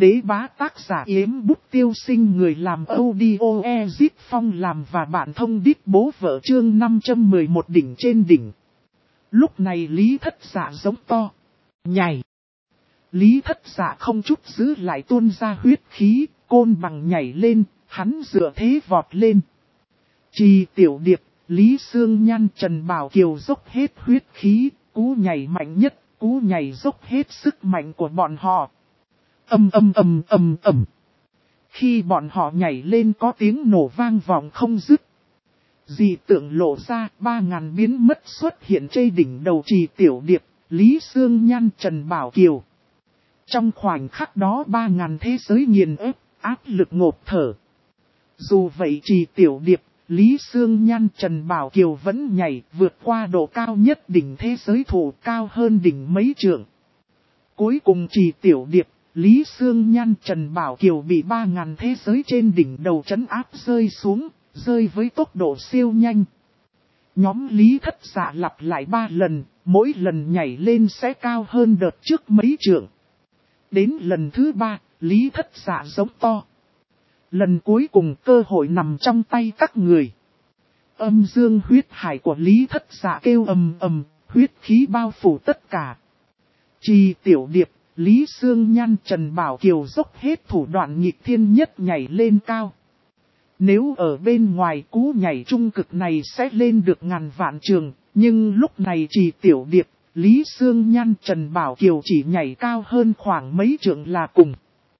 Đế bá tác giả Yếm Bút Tiêu Sinh, người làm audio Ezip Phong làm và bạn thông đít bố vợ chương 511 đỉnh trên đỉnh. Lúc này Lý Thất Dạ giống to. Nhảy. Lý Thất Dạ không chút giữ lại tuôn ra huyết khí, côn bằng nhảy lên, hắn dựa thế vọt lên. Trì Tiểu Điệp, Lý Sương Nhan, Trần Bảo Kiều dốc hết huyết khí, cú nhảy mạnh nhất, cú nhảy dốc hết sức mạnh của bọn họ. Ầm. Khi bọn họ nhảy lên có tiếng nổ vang vọng không dứt. Dị tượng lộ ra, 3000 biến mất xuất hiện trên đỉnh đầu Trì Tiểu Điệp, Lý Sương Nhan, Trần Bảo Kiều. Trong khoảnh khắc đó 3000 thế giới nghiền ép, áp lực ngộp thở. Dù vậy Trì Tiểu Điệp, Lý Sương Nhan, Trần Bảo Kiều vẫn nhảy vượt qua độ cao nhất đỉnh thế giới thủ, cao hơn đỉnh mấy trượng. Cuối cùng Trì Tiểu Điệp, Lý Sương Nhan, Trần Bảo Kiều bị 3000 thế giới trên đỉnh đầu trấn áp rơi xuống, rơi với tốc độ siêu nhanh. Nhóm Lý Thất Dạ lặp lại 3 lần, mỗi lần nhảy lên sẽ cao hơn đợt trước mấy trượng. Đến lần thứ 3, Lý Thất Dạ giống to. Lần cuối cùng cơ hội nằm trong tay các người. Âm dương huyết hải của Lý Thất Dạ kêu ầm, huyết khí bao phủ tất cả. Trì Tiểu Điệp, Lý Sương Nhan, Trần Bảo Kiều dốc hết thủ đoạn nghịch thiên nhất nhảy lên cao. Nếu ở bên ngoài cú nhảy trung cực này sẽ lên được ngàn vạn trường, nhưng lúc này Trì Tiểu Điệp, Lý Sương Nhan, Trần Bảo Kiều chỉ nhảy cao hơn khoảng mấy trượng là cùng.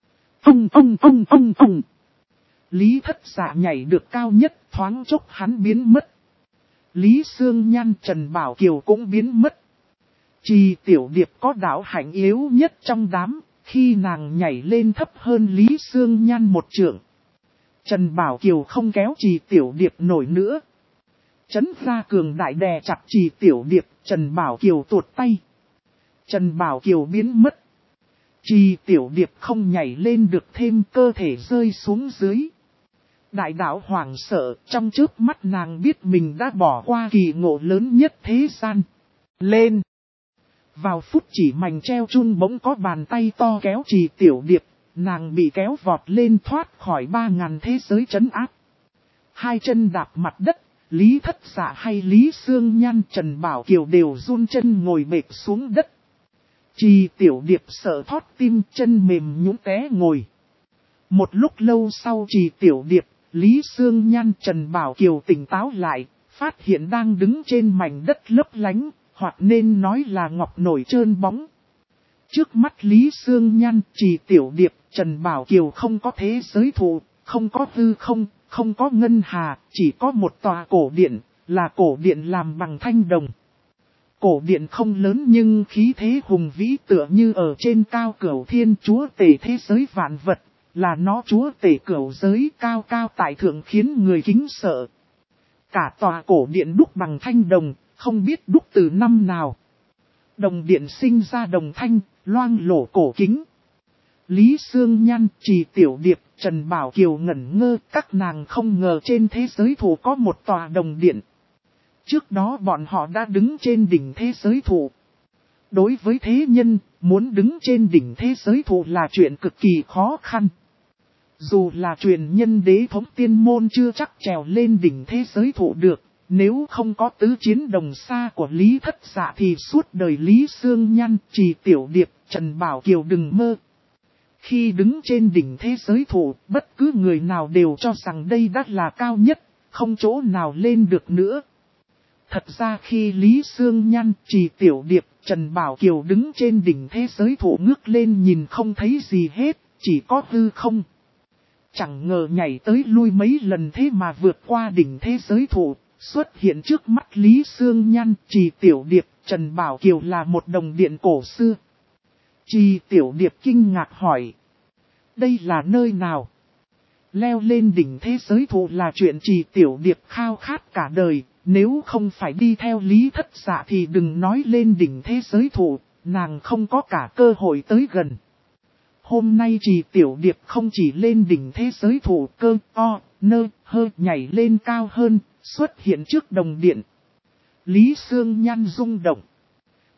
Ông. Lý Thất Dạ nhảy được cao nhất, thoáng chốc hắn biến mất. Lý Sương Nhan, Trần Bảo Kiều cũng biến mất. Trì Tiểu Điệp có đạo hạnh yếu nhất trong đám, khi nàng nhảy lên thấp hơn Lý Sương Nhan một trượng. Trần Bảo Kiều không kéo Trì Tiểu Điệp nổi nữa. Trấn ra cường đại đè chặt Trì Tiểu Điệp, Trần Bảo Kiều tuột tay. Trần Bảo Kiều biến mất. Trì Tiểu Điệp không nhảy lên được thêm, cơ thể rơi xuống dưới. Đại đạo hoảng sợ, trong chớp mắt nàng biết mình đã bỏ qua kỳ ngộ lớn nhất thế gian. Lên! Vào phút chỉ mảnh treo chun bỗng có bàn tay to kéo Trì Tiểu Điệp, nàng bị kéo vọt lên thoát khỏi 3000 thế giới trấn áp. Hai chân đạp mặt đất, Lý Thất Dạ hay Lý Sương Nhan, Trần Bảo Kiều đều run chân ngồi bệt xuống đất. Trì Tiểu Điệp sợ thót tim, chân mềm nhũn té ngồi. Một lúc lâu sau Trì Tiểu Điệp, Lý Sương Nhan, Trần Bảo Kiều tỉnh táo lại, phát hiện đang đứng trên mảnh đất lấp lánh, hoặc nên nói là ngọc nổi trơn bóng. Trước mắt Lý Sương Nhan, Trì Tiểu Điệp, Trần Bảo Kiều không có thế giới thụ, không có hư không, không có ngân hà, chỉ có một tòa cổ điện, là cổ điện làm bằng thanh đồng. Cổ điện không lớn nhưng khí thế hùng vĩ tựa như ở trên cao cửu thiên, chúa tể thế giới vạn vật, là nó chúa tể cửu giới, cao cao tại thượng khiến người kính sợ. Cả tòa cổ điện đúc bằng thanh đồng, không biết đúc từ năm nào. Đồng điện sinh ra đồng thanh, loang lổ cổ kính. Lý Sương Nhan, Trì Tiểu Điệp, Trần Bảo Kiều ngẩn ngơ, các nàng không ngờ trên thế giới thụ có một tòa đồng điện. Trước đó bọn họ đã đứng trên đỉnh thế giới thụ. Đối với thế nhân, muốn đứng trên đỉnh thế giới thụ là chuyện cực kỳ khó khăn. Dù là truyền nhân đế thống tiên môn chưa chắc trèo lên đỉnh thế giới thụ được, nếu không có tứ chiến đồng xa của Lý Thất Dạ thì suốt đời Lý Sương Nhan, Trì Tiểu Điệp, Trần Bảo Kiều đừng mơ. Khi đứng trên đỉnh thế giới thụ, bất cứ người nào đều cho rằng đây đã là cao nhất, không chỗ nào lên được nữa. Thật ra khi Lý Sương Nhan, Trì Tiểu Điệp, Trần Bảo Kiều đứng trên đỉnh thế giới thụ ngước lên nhìn không thấy gì hết, chỉ có hư không. Chẳng ngờ nhảy tới lui mấy lần thế mà vượt qua đỉnh thế giới thụ, xuất hiện trước mắt Lý Sương Nhan, Trì Tiểu Điệp, Trần Bảo Kiều là một đồng điện cổ xưa. Trì Tiểu Điệp kinh ngạc hỏi. Đây là nơi nào? Leo lên đỉnh thế giới thụ là chuyện Trì Tiểu Điệp khao khát cả đời, nếu không phải đi theo Lý Thất Dạ thì đừng nói lên đỉnh thế giới thụ, nàng không có cả cơ hội tới gần. Hôm nay Trì Tiểu Điệp không chỉ lên đỉnh thế giới thụ cơ nhảy lên cao hơn, xuất hiện trước đồng điện. Lý Sương Nhan rung động.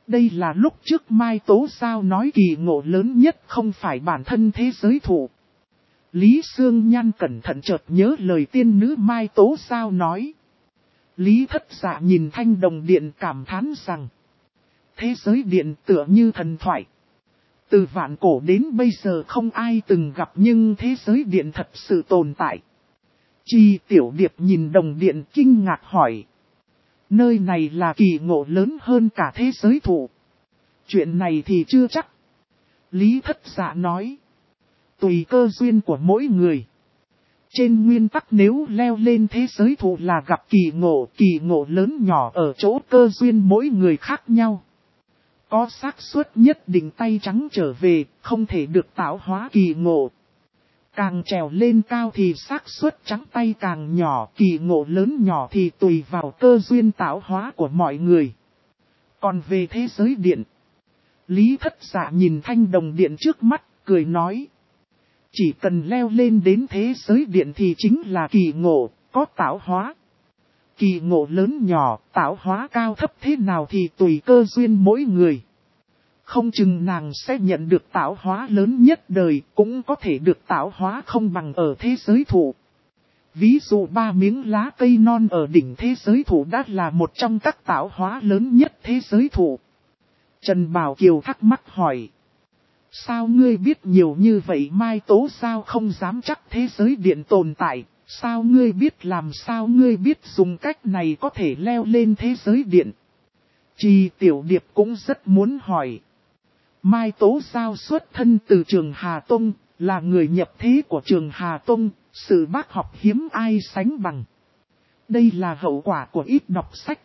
Đây là lúc trước Mai Tố Giao nói kỳ ngộ lớn nhất không phải bản thân thế giới thụ. Lý Sương Nhan cẩn thận chợt nhớ lời tiên nữ Mai Tố Giao nói. Lý Thất Dạ nhìn thanh đồng điện cảm thán rằng. Thế giới điện tựa như thần thoại. Từ vạn cổ đến bây giờ không ai từng gặp nhưng thế giới điện thật sự tồn tại. Chi Tiểu Điệp nhìn đồng điện kinh ngạc hỏi. Nơi này là kỳ ngộ lớn hơn cả thế giới thụ. Chuyện này thì chưa chắc. Lý Thất Dạ nói. Tùy cơ duyên của mỗi người. Trên nguyên tắc nếu leo lên thế giới thụ là gặp kỳ ngộ lớn nhỏ ở chỗ cơ duyên mỗi người khác nhau. Có xác suất nhất định tay trắng trở về, không thể được tạo hóa kỳ ngộ. Càng trèo lên cao thì xác suất trắng tay càng nhỏ, kỳ ngộ lớn nhỏ thì tùy vào cơ duyên tạo hóa của mọi người. Còn về thế giới điện, Lý Thất Dạ nhìn thanh đồng điện trước mắt, cười nói. Chỉ cần leo lên đến thế giới điện thì chính là kỳ ngộ, có tạo hóa. Kỳ ngộ lớn nhỏ, tạo hóa cao thấp thế nào thì tùy cơ duyên mỗi người. Không chừng nàng sẽ nhận được tạo hóa lớn nhất đời, cũng có thể được tạo hóa không bằng ở thế giới thụ. Ví dụ 3 miếng lá cây non ở đỉnh thế giới thụ đã là một trong các tạo hóa lớn nhất thế giới thụ. Trần Bảo Kiều thắc mắc hỏi. Sao ngươi biết nhiều như vậy Mai Tố sao không dám chắc thế giới điện tồn tại, sao ngươi biết làm sao ngươi biết dùng cách này có thể leo lên thế giới điện. Chi Tiểu Điệp cũng rất muốn hỏi. Mai Tố Giao xuất thân từ Trường Hà Tông, là người nhập thế của Trường Hà Tông, sự bác học hiếm ai sánh bằng. Đây là hậu quả của ít đọc sách.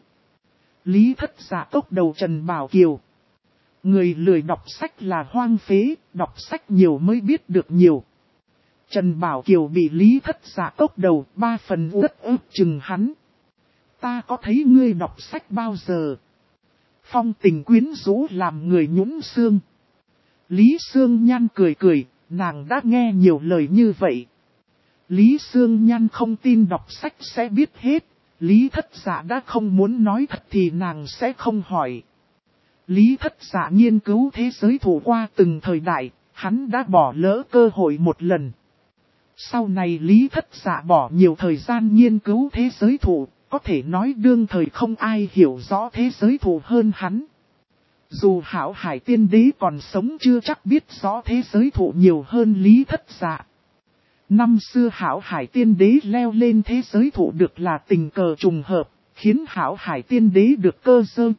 Lý Thất Dạ tốc đầu Trần Bảo Kiều. Người lười đọc sách là hoang phế, đọc sách nhiều mới biết được nhiều. Trần Bảo Kiều bị Lý Thất Dạ tốc đầu 3 phần uất ức chừng hắn. Ta có thấy ngươi đọc sách bao giờ? Phong tình quyến rũ làm người nhũn xương. Lý Sương Nhan cười cười, nàng đã nghe nhiều lời như vậy. Lý Sương Nhan không tin đọc sách sẽ biết hết, Lý Thất Dạ đã không muốn nói thật thì nàng sẽ không hỏi. Lý Thất Dạ nghiên cứu thế giới thụ qua từng thời đại, hắn đã bỏ lỡ cơ hội một lần. Sau này Lý Thất Dạ bỏ nhiều thời gian nghiên cứu thế giới thụ, có thể nói đương thời không ai hiểu rõ thế giới thụ hơn hắn. Dù Hảo Hải Tiên Đế còn sống chưa chắc biết rõ thế giới thụ nhiều hơn Lý Thất Dạ. Năm xưa Hảo Hải Tiên Đế leo lên thế giới thụ được là tình cờ trùng hợp, khiến Hảo Hải Tiên Đế được cơ dơ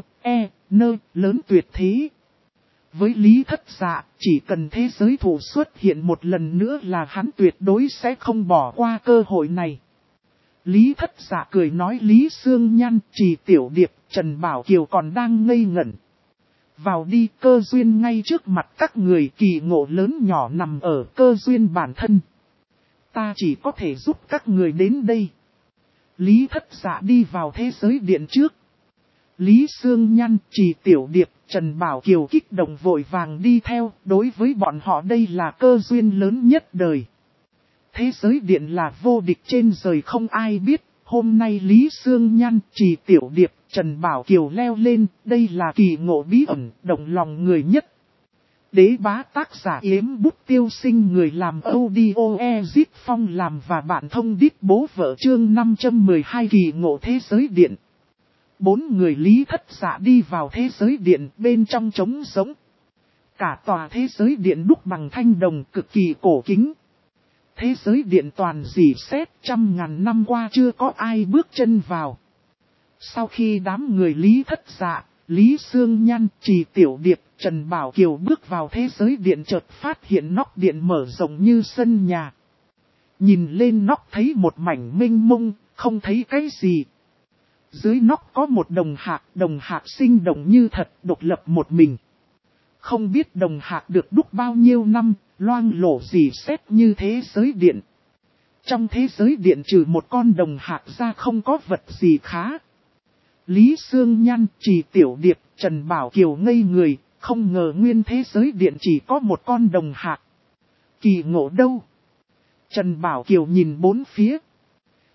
lớn tuyệt thế. Với Lý Thất Dạ, chỉ cần thế giới thụ xuất hiện một lần nữa là hắn tuyệt đối sẽ không bỏ qua cơ hội này. Lý Thất Dạ cười nói Lý Sương Nhan, Trì Tiểu Điệp, Trần Bảo Kiều còn đang ngây ngẩn. Vào đi, cơ duyên ngay trước mặt các người, kỳ ngộ lớn nhỏ nằm ở cơ duyên bản thân. Ta chỉ có thể giúp các người đến đây. Lý Thất Dạ đi vào thế giới điện trước. Lý Sương Nhan, Trì Tiểu Điệp, Trần Bảo Kiều kích động vội vàng đi theo, đối với bọn họ đây là cơ duyên lớn nhất đời. Thế giới điện là vô địch trên đời không ai biết, hôm nay Lý Sương Nhan, Trì Tiểu Điệp, Trần Bảo Kiều leo lên, đây là kỳ ngộ bí ẩn, động lòng người nhất. Đế bá tác giả Yếm Bút Tiêu Sinh, người làm audio Ezit Phong làm và bạn thông đít bố vợ chương 512 kỳ ngộ thế giới điện. 4 người Lý Thất Dạ đi vào thế giới điện, bên trong trống rỗng. Cả tòa thế giới điện đúc bằng thanh đồng cực kỳ cổ kính. Thế giới điện toàn rỉ sét, 100.000 năm qua chưa có ai bước chân vào. Sau khi đám người Lý Thất Dạ, Lý Sương Nhan, Trì Tiểu Điệp, Trần Bảo Kiều bước vào thế giới điện chợt phát hiện nóc điện mở rộng như sân nhà. Nhìn lên nóc thấy một mảnh mênh mông, không thấy cái gì. Dưới nóc có một đồng hạc sinh động như thật, độc lập một mình. Không biết đồng hạc được đúc bao nhiêu năm, loang lổ rỉ sét như thế giới điện. Trong thế giới điện trừ một con đồng hạc ra không có vật gì khá. Lý Sương Nhan, Trì Tiểu Điệp, Trần Bảo Kiều ngây người, không ngờ nguyên thế giới điện chỉ có một con đồng hạc. Kỳ ngộ đâu? Trần Bảo Kiều nhìn bốn phía.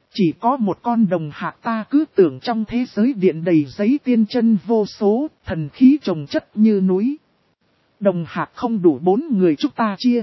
Chỉ có một con đồng hạc ta cứ tưởng trong thế giới điện đầy giấy tiên chân vô số, thần khí trồng chất như núi. Đồng hạc không đủ 4 người chúng ta chia.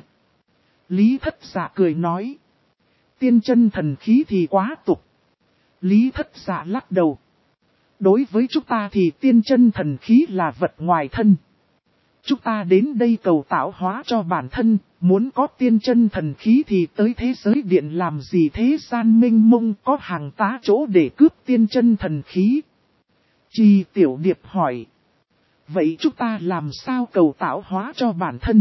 Lý Thất Dạ cười nói. Tiên chân thần khí thì quá tục. Lý Thất Dạ lắc đầu. Đối với chúng ta thì tiên chân thần khí là vật ngoài thân. Chúng ta đến đây cầu tạo hóa cho bản thân, muốn có tiên chân thần khí thì tới thế giới điện làm gì thế gian minh mông có hàng tá chỗ để cướp tiên chân thần khí. Chi Tiểu Điệp hỏi. Vậy chúng ta làm sao cầu tạo hóa cho bản thân?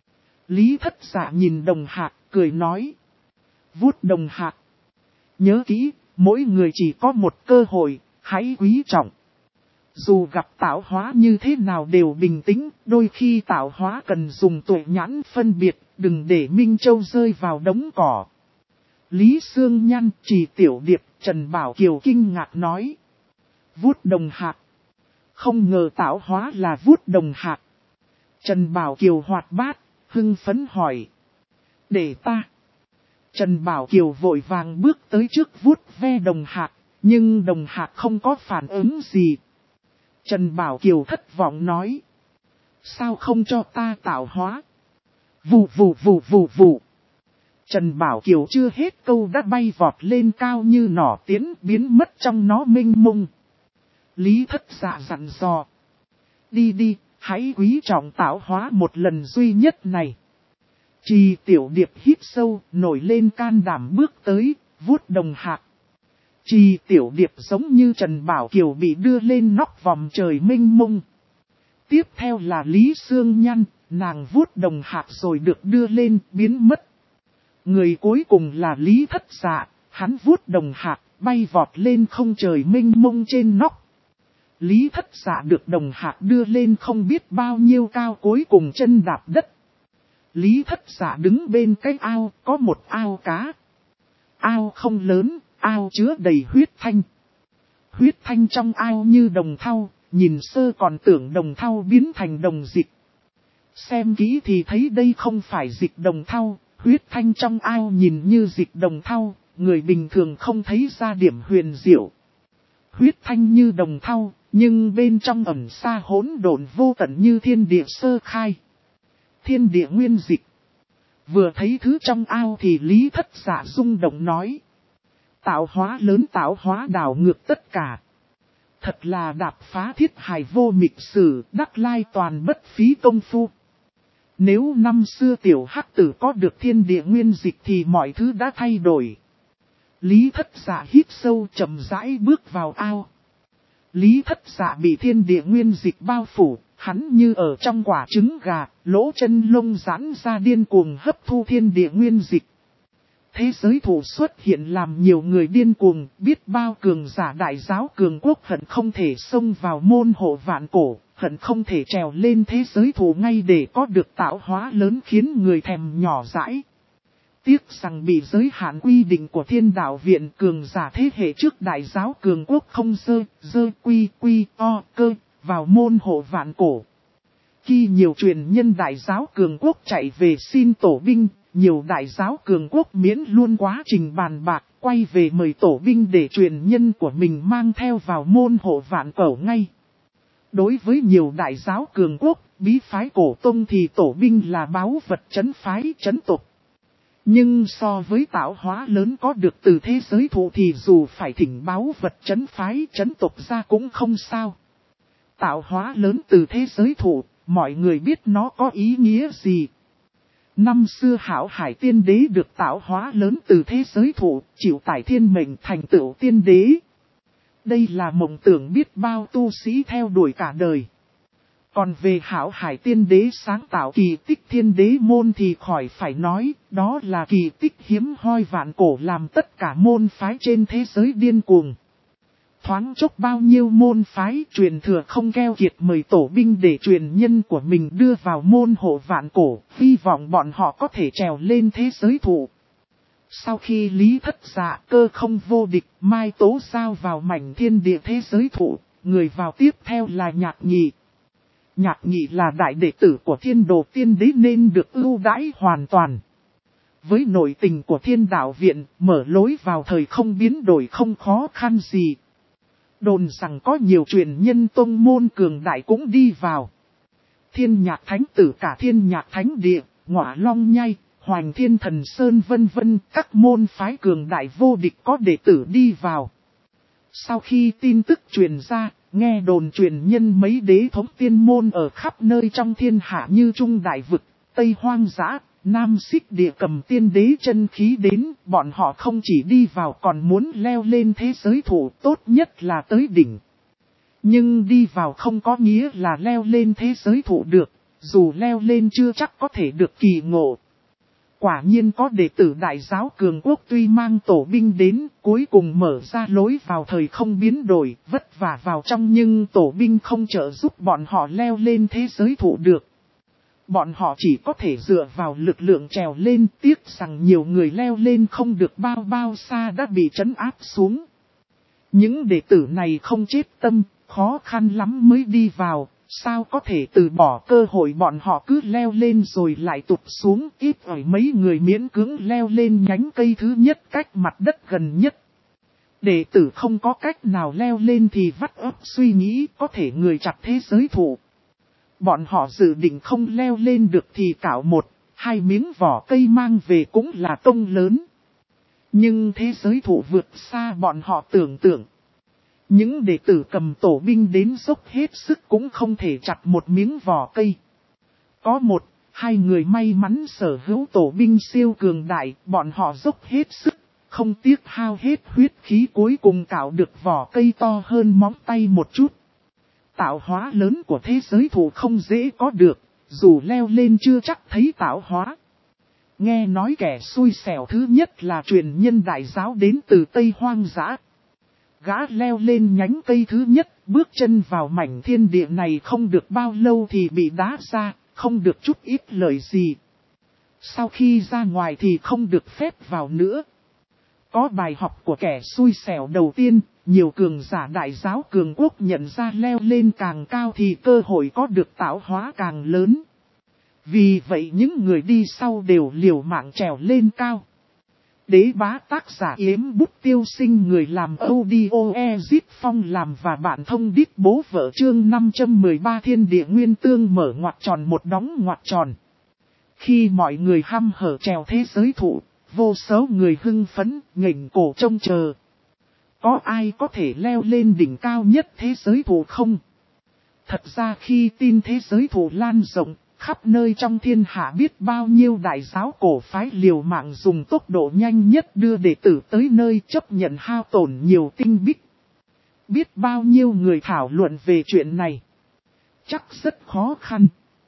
Lý Thất Dạ nhìn đồng hạc, cười nói. Vuốt đồng hạc. Nhớ kỹ, mỗi người chỉ có một cơ hội, hãy quý trọng. Dù gặp tạo hóa như thế nào đều bình tĩnh, đôi khi tạo hóa cần dùng tuệ nhãn phân biệt, đừng để Minh Châu rơi vào đống cỏ. Lý Sương Nhan, Trì Tiểu Điệp, Trần Bảo Kiều kinh ngạc nói. Vuốt đồng hạc. Không ngờ tạo hóa là vuốt đồng hạc. Trần Bảo Kiều hoạt bát, hưng phấn hỏi. Để ta. Trần Bảo Kiều vội vàng bước tới trước vuốt ve đồng hạc, nhưng đồng hạc không có phản ứng gì. Trần Bảo Kiều thất vọng nói. Sao không cho ta tạo hóa? Vù vù vù vù vù. Trần Bảo Kiều chưa hết câu đã bay vọt lên cao như nỏ tiến biến mất trong nó mênh mông. Lý Thất Dạ dặn dò. Đi đi, hãy quý trọng tạo hóa một lần duy nhất này. Trì Tiểu Điệp hít sâu, nổi lên can đảm bước tới, vuốt đồng hạc. Trì Tiểu Điệp giống như Trần Bảo Kiều bị đưa lên nóc vòng trời mênh mông. Tiếp theo là Lý Sương Nhan, nàng vuốt đồng hạc rồi được đưa lên, biến mất. Người cuối cùng là Lý Thất Dạ, hắn vuốt đồng hạc, bay vọt lên không trời mênh mông trên nóc. Lý Thất Dạ được đồng hạc đưa lên không biết bao nhiêu cao cuối cùng chân đạp đất. Lý Thất Dạ đứng bên cái ao, có một ao cá. Ao không lớn, ao chứa đầy huyết thanh. Huyết thanh trong ao như đồng thau, nhìn sơ còn tưởng đồng thau biến thành đồng dịch. Xem kỹ thì thấy đây không phải dịch đồng thau, huyết thanh trong ao nhìn như dịch đồng thau, người bình thường không thấy ra điểm huyền diệu. Huyết thanh như đồng thau, nhưng bên trong ẩn xa hỗn độn vô tận như thiên địa sơ khai. Thiên địa nguyên dịch. Vừa thấy thứ trong ao thì Lý Thất Dạ rung động nói. Tạo hóa lớn, tạo hóa đảo ngược tất cả. Thật là đạp phá thiết hài vô mịch sử, đắc lai toàn bất phí công phu. Nếu năm xưa tiểu hắc tử có được thiên địa nguyên dịch thì mọi thứ đã thay đổi. Lý Thất Dạ hít sâu chậm rãi bước vào ao. Lý Thất Dạ bị thiên địa nguyên dịch bao phủ, hắn như ở trong quả trứng gà, lỗ chân lông giãn ra điên cuồng hấp thu thiên địa nguyên dịch. Thế giới thủ xuất hiện làm nhiều người điên cuồng, biết bao cường giả đại giáo cường quốc hận không thể xông vào môn hộ vạn cổ, hận không thể trèo lên thế giới thủ ngay để có được tạo hóa lớn khiến người thèm nhỏ dãi. Tiếc rằng bị giới hạn quy định của thiên đạo viện cường giả thế hệ trước đại giáo cường quốc không quy cơ vào môn hộ vạn cổ. Khi nhiều truyền nhân đại giáo cường quốc chạy về xin tổ binh, nhiều đại giáo cường quốc miễn luôn quá trình bàn bạc, quay về mời tổ binh để truyền nhân của mình mang theo vào môn hộ vạn cổ ngay. Đối với nhiều đại giáo cường quốc, bí phái cổ tông thì tổ binh là báu vật trấn phái trấn tộc. Nhưng so với tạo hóa lớn có được từ thế giới thụ thì dù phải thỉnh báu vật trấn phái trấn tộc ra cũng không sao. Tạo hóa lớn từ thế giới thụ, mọi người biết nó có ý nghĩa gì. Năm xưa Hảo Hải tiên đế được tạo hóa lớn từ thế giới thụ, chịu tải thiên mệnh thành tựu tiên đế. Đây là mộng tưởng biết bao tu sĩ theo đuổi cả đời. Còn về Hảo Hải tiên đế sáng tạo kỳ tích thiên đế môn thì khỏi phải nói, đó là kỳ tích hiếm hoi vạn cổ làm tất cả môn phái trên thế giới điên cuồng. Thoáng chốc bao nhiêu môn phái truyền thừa không keo kiệt mời tổ binh để truyền nhân của mình đưa vào môn hộ vạn cổ, hy vọng bọn họ có thể trèo lên thế giới thụ. Sau khi Lý Thất Dạ cơ không vô địch, Mai Tố Giao vào mảnh thiên địa thế giới thụ, người vào tiếp theo là Nhạc Nhị. Nhạc Nhị là đại đệ tử của Thiên Đồ Tiên Đế nên được ưu đãi hoàn toàn. Với nội tình của Thiên Đạo Viện, mở lối vào thời không biến đổi không khó khăn gì. Đồn rằng có nhiều truyền nhân tông môn cường đại cũng đi vào. Thiên Nhạc Thánh Tử cả Thiên Nhạc Thánh Địa, Ngọa Long Nhai, Hoành Thiên Thần Sơn vân vân, các môn phái cường đại vô địch có đệ tử đi vào. Sau khi tin tức truyền ra, nghe đồn truyền nhân mấy đế thống tiên môn ở khắp nơi trong thiên hạ như Trung Đại Vực, Tây Hoang Dã, Nam Xích Địa cầm tiên đế chân khí đến, bọn họ không chỉ đi vào còn muốn leo lên thế giới thủ, tốt nhất là tới đỉnh. Nhưng đi vào không có nghĩa là leo lên thế giới thủ được, dù leo lên chưa chắc có thể được kỳ ngộ. Quả nhiên có đệ tử Đại giáo Cường Quốc tuy mang tổ binh đến, cuối cùng mở ra lối vào thời không biến đổi, vất vả vào trong nhưng tổ binh không trợ giúp bọn họ leo lên thế giới thủ được. Bọn họ chỉ có thể dựa vào lực lượng trèo lên, tiếc rằng nhiều người leo lên không được bao xa đã bị trấn áp xuống. Những đệ tử này không chết tâm, khó khăn lắm mới đi vào, sao có thể từ bỏ cơ hội bọn họ cứ leo lên rồi lại tụt xuống, ít ỏi mấy người miễn cưỡng leo lên nhánh cây thứ nhất cách mặt đất gần nhất. Đệ tử không có cách nào leo lên thì vắt óc suy nghĩ có thể người chặt thế giới thủ. Bọn họ dự định không leo lên được thì cạo một, hai miếng vỏ cây mang về cũng là công lớn. Nhưng thế giới thủ vượt xa bọn họ tưởng tượng. Những đệ tử cầm tổ binh đến dốc hết sức cũng không thể chặt một miếng vỏ cây. Có một, hai người may mắn sở hữu tổ binh siêu cường đại, bọn họ dốc hết sức, không tiếc hao hết huyết khí cuối cùng cạo được vỏ cây to hơn móng tay một chút. Tạo hóa lớn của thế giới thủ không dễ có được, dù leo lên chưa chắc thấy tạo hóa. Nghe nói kẻ xui xẻo thứ nhất là truyền nhân Đại giáo đến từ Tây Hoang Dã. Gã leo lên nhánh cây thứ nhất, bước chân vào mảnh thiên địa này không được bao lâu thì bị đá ra, không được chút ít lời gì. Sau khi ra ngoài thì không được phép vào nữa. Có bài học của kẻ xui xẻo đầu tiên, nhiều cường giả Đại giáo Cường Quốc nhận ra leo lên càng cao thì cơ hội có được tạo hóa càng lớn. Vì vậy những người đi sau đều liều mạng trèo lên cao. Đế bá tác giả Yếm Bút Tiêu Sinh người làm audio Ezit Phong làm và bạn thông đít bố vợ chương 513 Thiên Địa Nguyên Tương mở ngoặc tròn một đóng ngoặc tròn. Khi mọi người hăm hở trèo thế giới thủ, vô số người hưng phấn, nghềnh cổ trông chờ. Có ai có thể leo lên đỉnh cao nhất thế giới thủ không? Thật ra khi tin thế giới thủ lan rộng, khắp nơi trong thiên hạ biết bao nhiêu đại giáo cổ phái liều mạng dùng tốc độ nhanh nhất đưa đệ tử tới nơi chấp nhận hao tổn nhiều tinh bích. Biết bao nhiêu người thảo luận về chuyện này. Chắc rất khó khăn.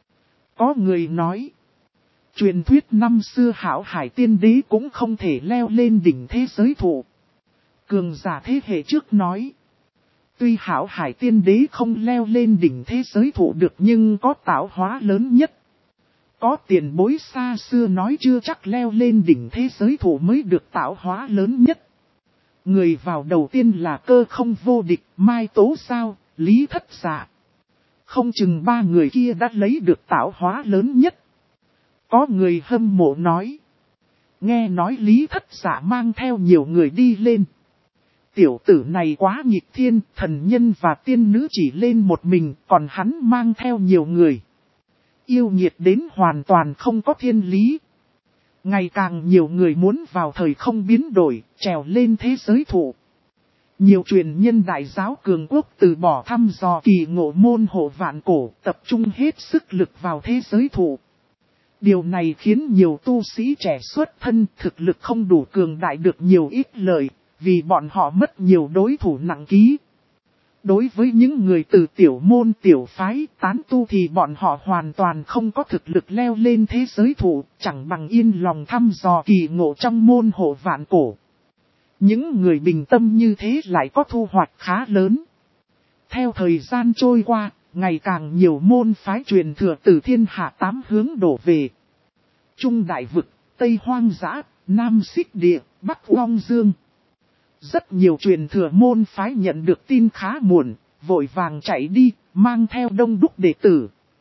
Có người nói, truyền thuyết năm xưa Hảo Hải Tiên Đế cũng không thể leo lên đỉnh thế giới thủ. Cường giả thế hệ trước nói, tuy Hảo Hải Tiên Đế không leo lên đỉnh thế giới thủ được nhưng có tạo hóa lớn nhất. Có tiền bối xa xưa nói chưa chắc leo lên đỉnh thế giới thủ mới được tạo hóa lớn nhất. Người vào đầu tiên là Cơ Không vô địch, Mai Tố Sao, Lý Thất Dạ. Không chừng ba người kia đã lấy được tạo hóa lớn nhất. Có người hâm mộ nói, nghe nói Lý Thất Dạ mang theo nhiều người đi lên. Tiểu tử này quá nghịch thiên, thần nhân và tiên nữ chỉ lên một mình, còn hắn mang theo nhiều người. Yêu nghiệt đến hoàn toàn không có thiên lý. Ngày càng nhiều người muốn vào thời không biến đổi, trèo lên thế giới thủ. Nhiều truyền nhân Đại giáo Cường Quốc từ bỏ thăm dò kỳ ngộ môn hộ vạn cổ, tập trung hết sức lực vào thế giới thủ. Điều này khiến nhiều tu sĩ trẻ xuất thân thực lực không đủ cường đại được nhiều ít lợi, vì bọn họ mất nhiều đối thủ nặng ký. Đối với những người từ tiểu môn tiểu phái tán tu thì bọn họ hoàn toàn không có thực lực leo lên thế giới thủ, chẳng bằng yên lòng thăm dò kỳ ngộ trong môn hộ vạn cổ. Những người bình tâm như thế lại có thu hoạch khá lớn. Theo thời gian trôi qua, ngày càng nhiều môn phái truyền thừa từ thiên hạ tám hướng đổ về. Trung Đại Vực, Tây Hoang Dã, Nam Xích Địa, Bắc Long Dương. Rất nhiều truyền thừa môn phái nhận được tin khá muộn, vội vàng chạy đi, mang theo đông đúc đệ tử.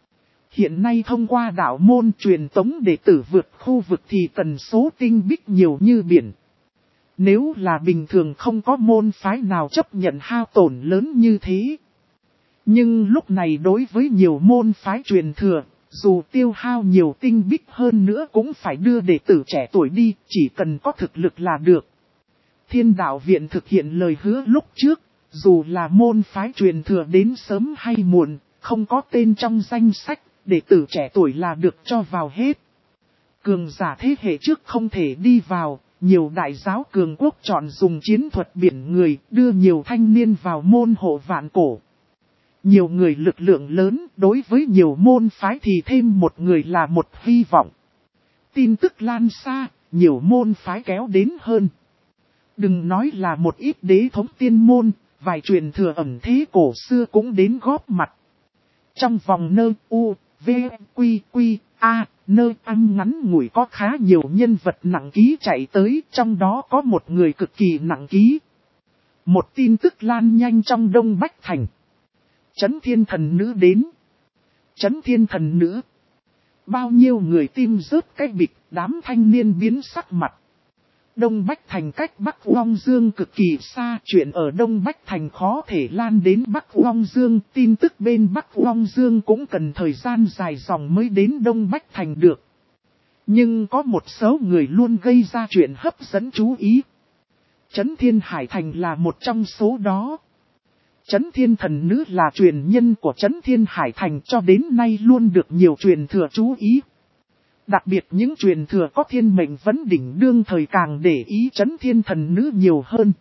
Hiện nay thông qua đạo môn truyền tống đệ tử vượt khu vực thì tần số tinh bích nhiều như biển. Nếu là bình thường không có môn phái nào chấp nhận hao tổn lớn như thế. Nhưng lúc này đối với nhiều môn phái truyền thừa, dù tiêu hao nhiều tinh bích hơn nữa cũng phải đưa đệ tử trẻ tuổi đi, chỉ cần có thực lực là được. Thiên đạo viện thực hiện lời hứa lúc trước, dù là môn phái truyền thừa đến sớm hay muộn, không có tên trong danh sách, đệ tử trẻ tuổi là được cho vào hết. Cường giả thế hệ trước không thể đi vào, nhiều đại giáo cường quốc chọn dùng chiến thuật biển người đưa nhiều thanh niên vào môn hộ vạn cổ. Nhiều người lực lượng lớn, đối với nhiều môn phái thì thêm một người là một hy vọng. Tin tức lan xa, nhiều môn phái kéo đến hơn. Đừng nói là một ít đế thống tiên môn, vài truyền thừa ẩn thế cổ xưa cũng đến góp mặt. Trong vòng nơ u, v, quy, a, nơi ăn ngắn ngủi có khá nhiều nhân vật nặng ký chạy tới, trong đó có một người cực kỳ nặng ký. Một tin tức lan nhanh trong Đông Bách Thành. Chấn Thiên Thần Nữ đến. Chấn Thiên Thần Nữ. Bao nhiêu người tim rớt cái bịch, đám thanh niên biến sắc mặt. Đông Bách Thành cách Bắc Uông Dương cực kỳ xa, chuyện ở Đông Bách Thành khó thể lan đến Bắc Uông Dương, tin tức bên Bắc Uông Dương cũng cần thời gian dài dòng mới đến Đông Bách Thành được. Nhưng có một số người luôn gây ra chuyện hấp dẫn chú ý. Chấn Thiên Hải Thành là một trong số đó. Chấn Thiên Thần Nữ là truyền nhân của Chấn Thiên Hải Thành cho đến nay luôn được nhiều truyền thừa chú ý. Đặc biệt những truyền thừa có thiên mệnh vấn đỉnh đương thời càng để ý Chấn Thiên Thần Nữ nhiều hơn.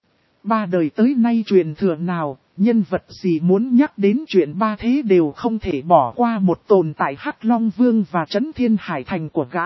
3 đời tới nay truyền thừa nào, nhân vật gì muốn nhắc đến chuyện 3 thế đều không thể bỏ qua một tồn tại Hắc Long Vương và Chấn Thiên Hải Thành của gã.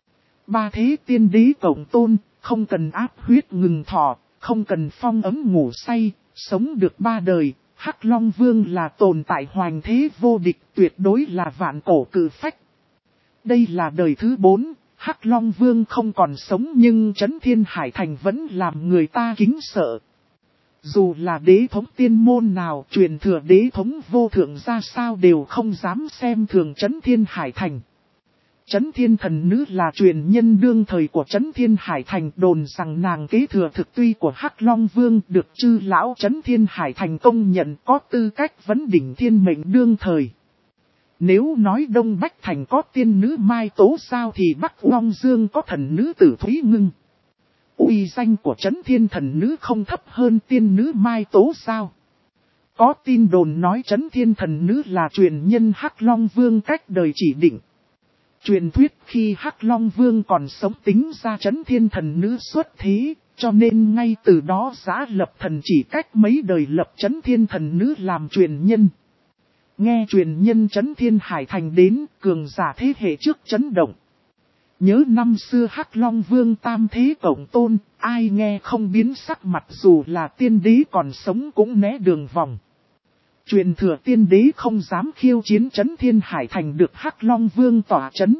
3 thế tiên đế cộng tôn, không cần áp huyết ngừng thọ, không cần phong ấm ngủ say, sống được 3 đời. Hắc Long Vương là tồn tại hoành thế vô địch, tuyệt đối là vạn cổ cự phách. Đây là đời thứ 4, Hắc Long Vương không còn sống nhưng Chấn Thiên Hải Thành vẫn làm người ta kính sợ. Dù là đế thống tiên môn nào, truyền thừa đế thống vô thượng ra sao đều không dám xem thường Chấn Thiên Hải Thành. Chấn Thiên Thần Nữ là truyền nhân đương thời của Chấn Thiên Hải Thành, đồn rằng nàng kế thừa thực tuy của Hắc Long Vương, được chư lão Chấn Thiên Hải Thành công nhận có tư cách vấn đỉnh thiên mệnh đương thời. Nếu nói Đông Bách Thành có tiên nữ Mai Tố Sao thì Bắc Uông Dương có thần nữ Tử Thúy Ngưng. Uy danh của Chấn Thiên Thần Nữ không thấp hơn tiên nữ Mai Tố Sao. Có tin đồn nói Chấn Thiên Thần Nữ là truyền nhân Hắc Long Vương cách đời chỉ định. Truyền thuyết khi Hắc Long Vương còn sống tính ra Chấn Thiên Thần Nữ xuất thế, cho nên ngay từ đó giã lập thần chỉ cách mấy đời lập Chấn Thiên Thần Nữ làm truyền nhân. Nghe truyền nhân Chấn Thiên Hải Thành đến, cường giả thế hệ trước chấn động. Nhớ năm xưa Hắc Long Vương tam thế cộng tôn, ai nghe không biến sắc mặt, dù là tiên đế còn sống cũng né đường vòng. Truyền thừa tiên đế không dám khiêu chiến Chấn Thiên Hải Thành, được Hắc Long Vương tỏa chấn.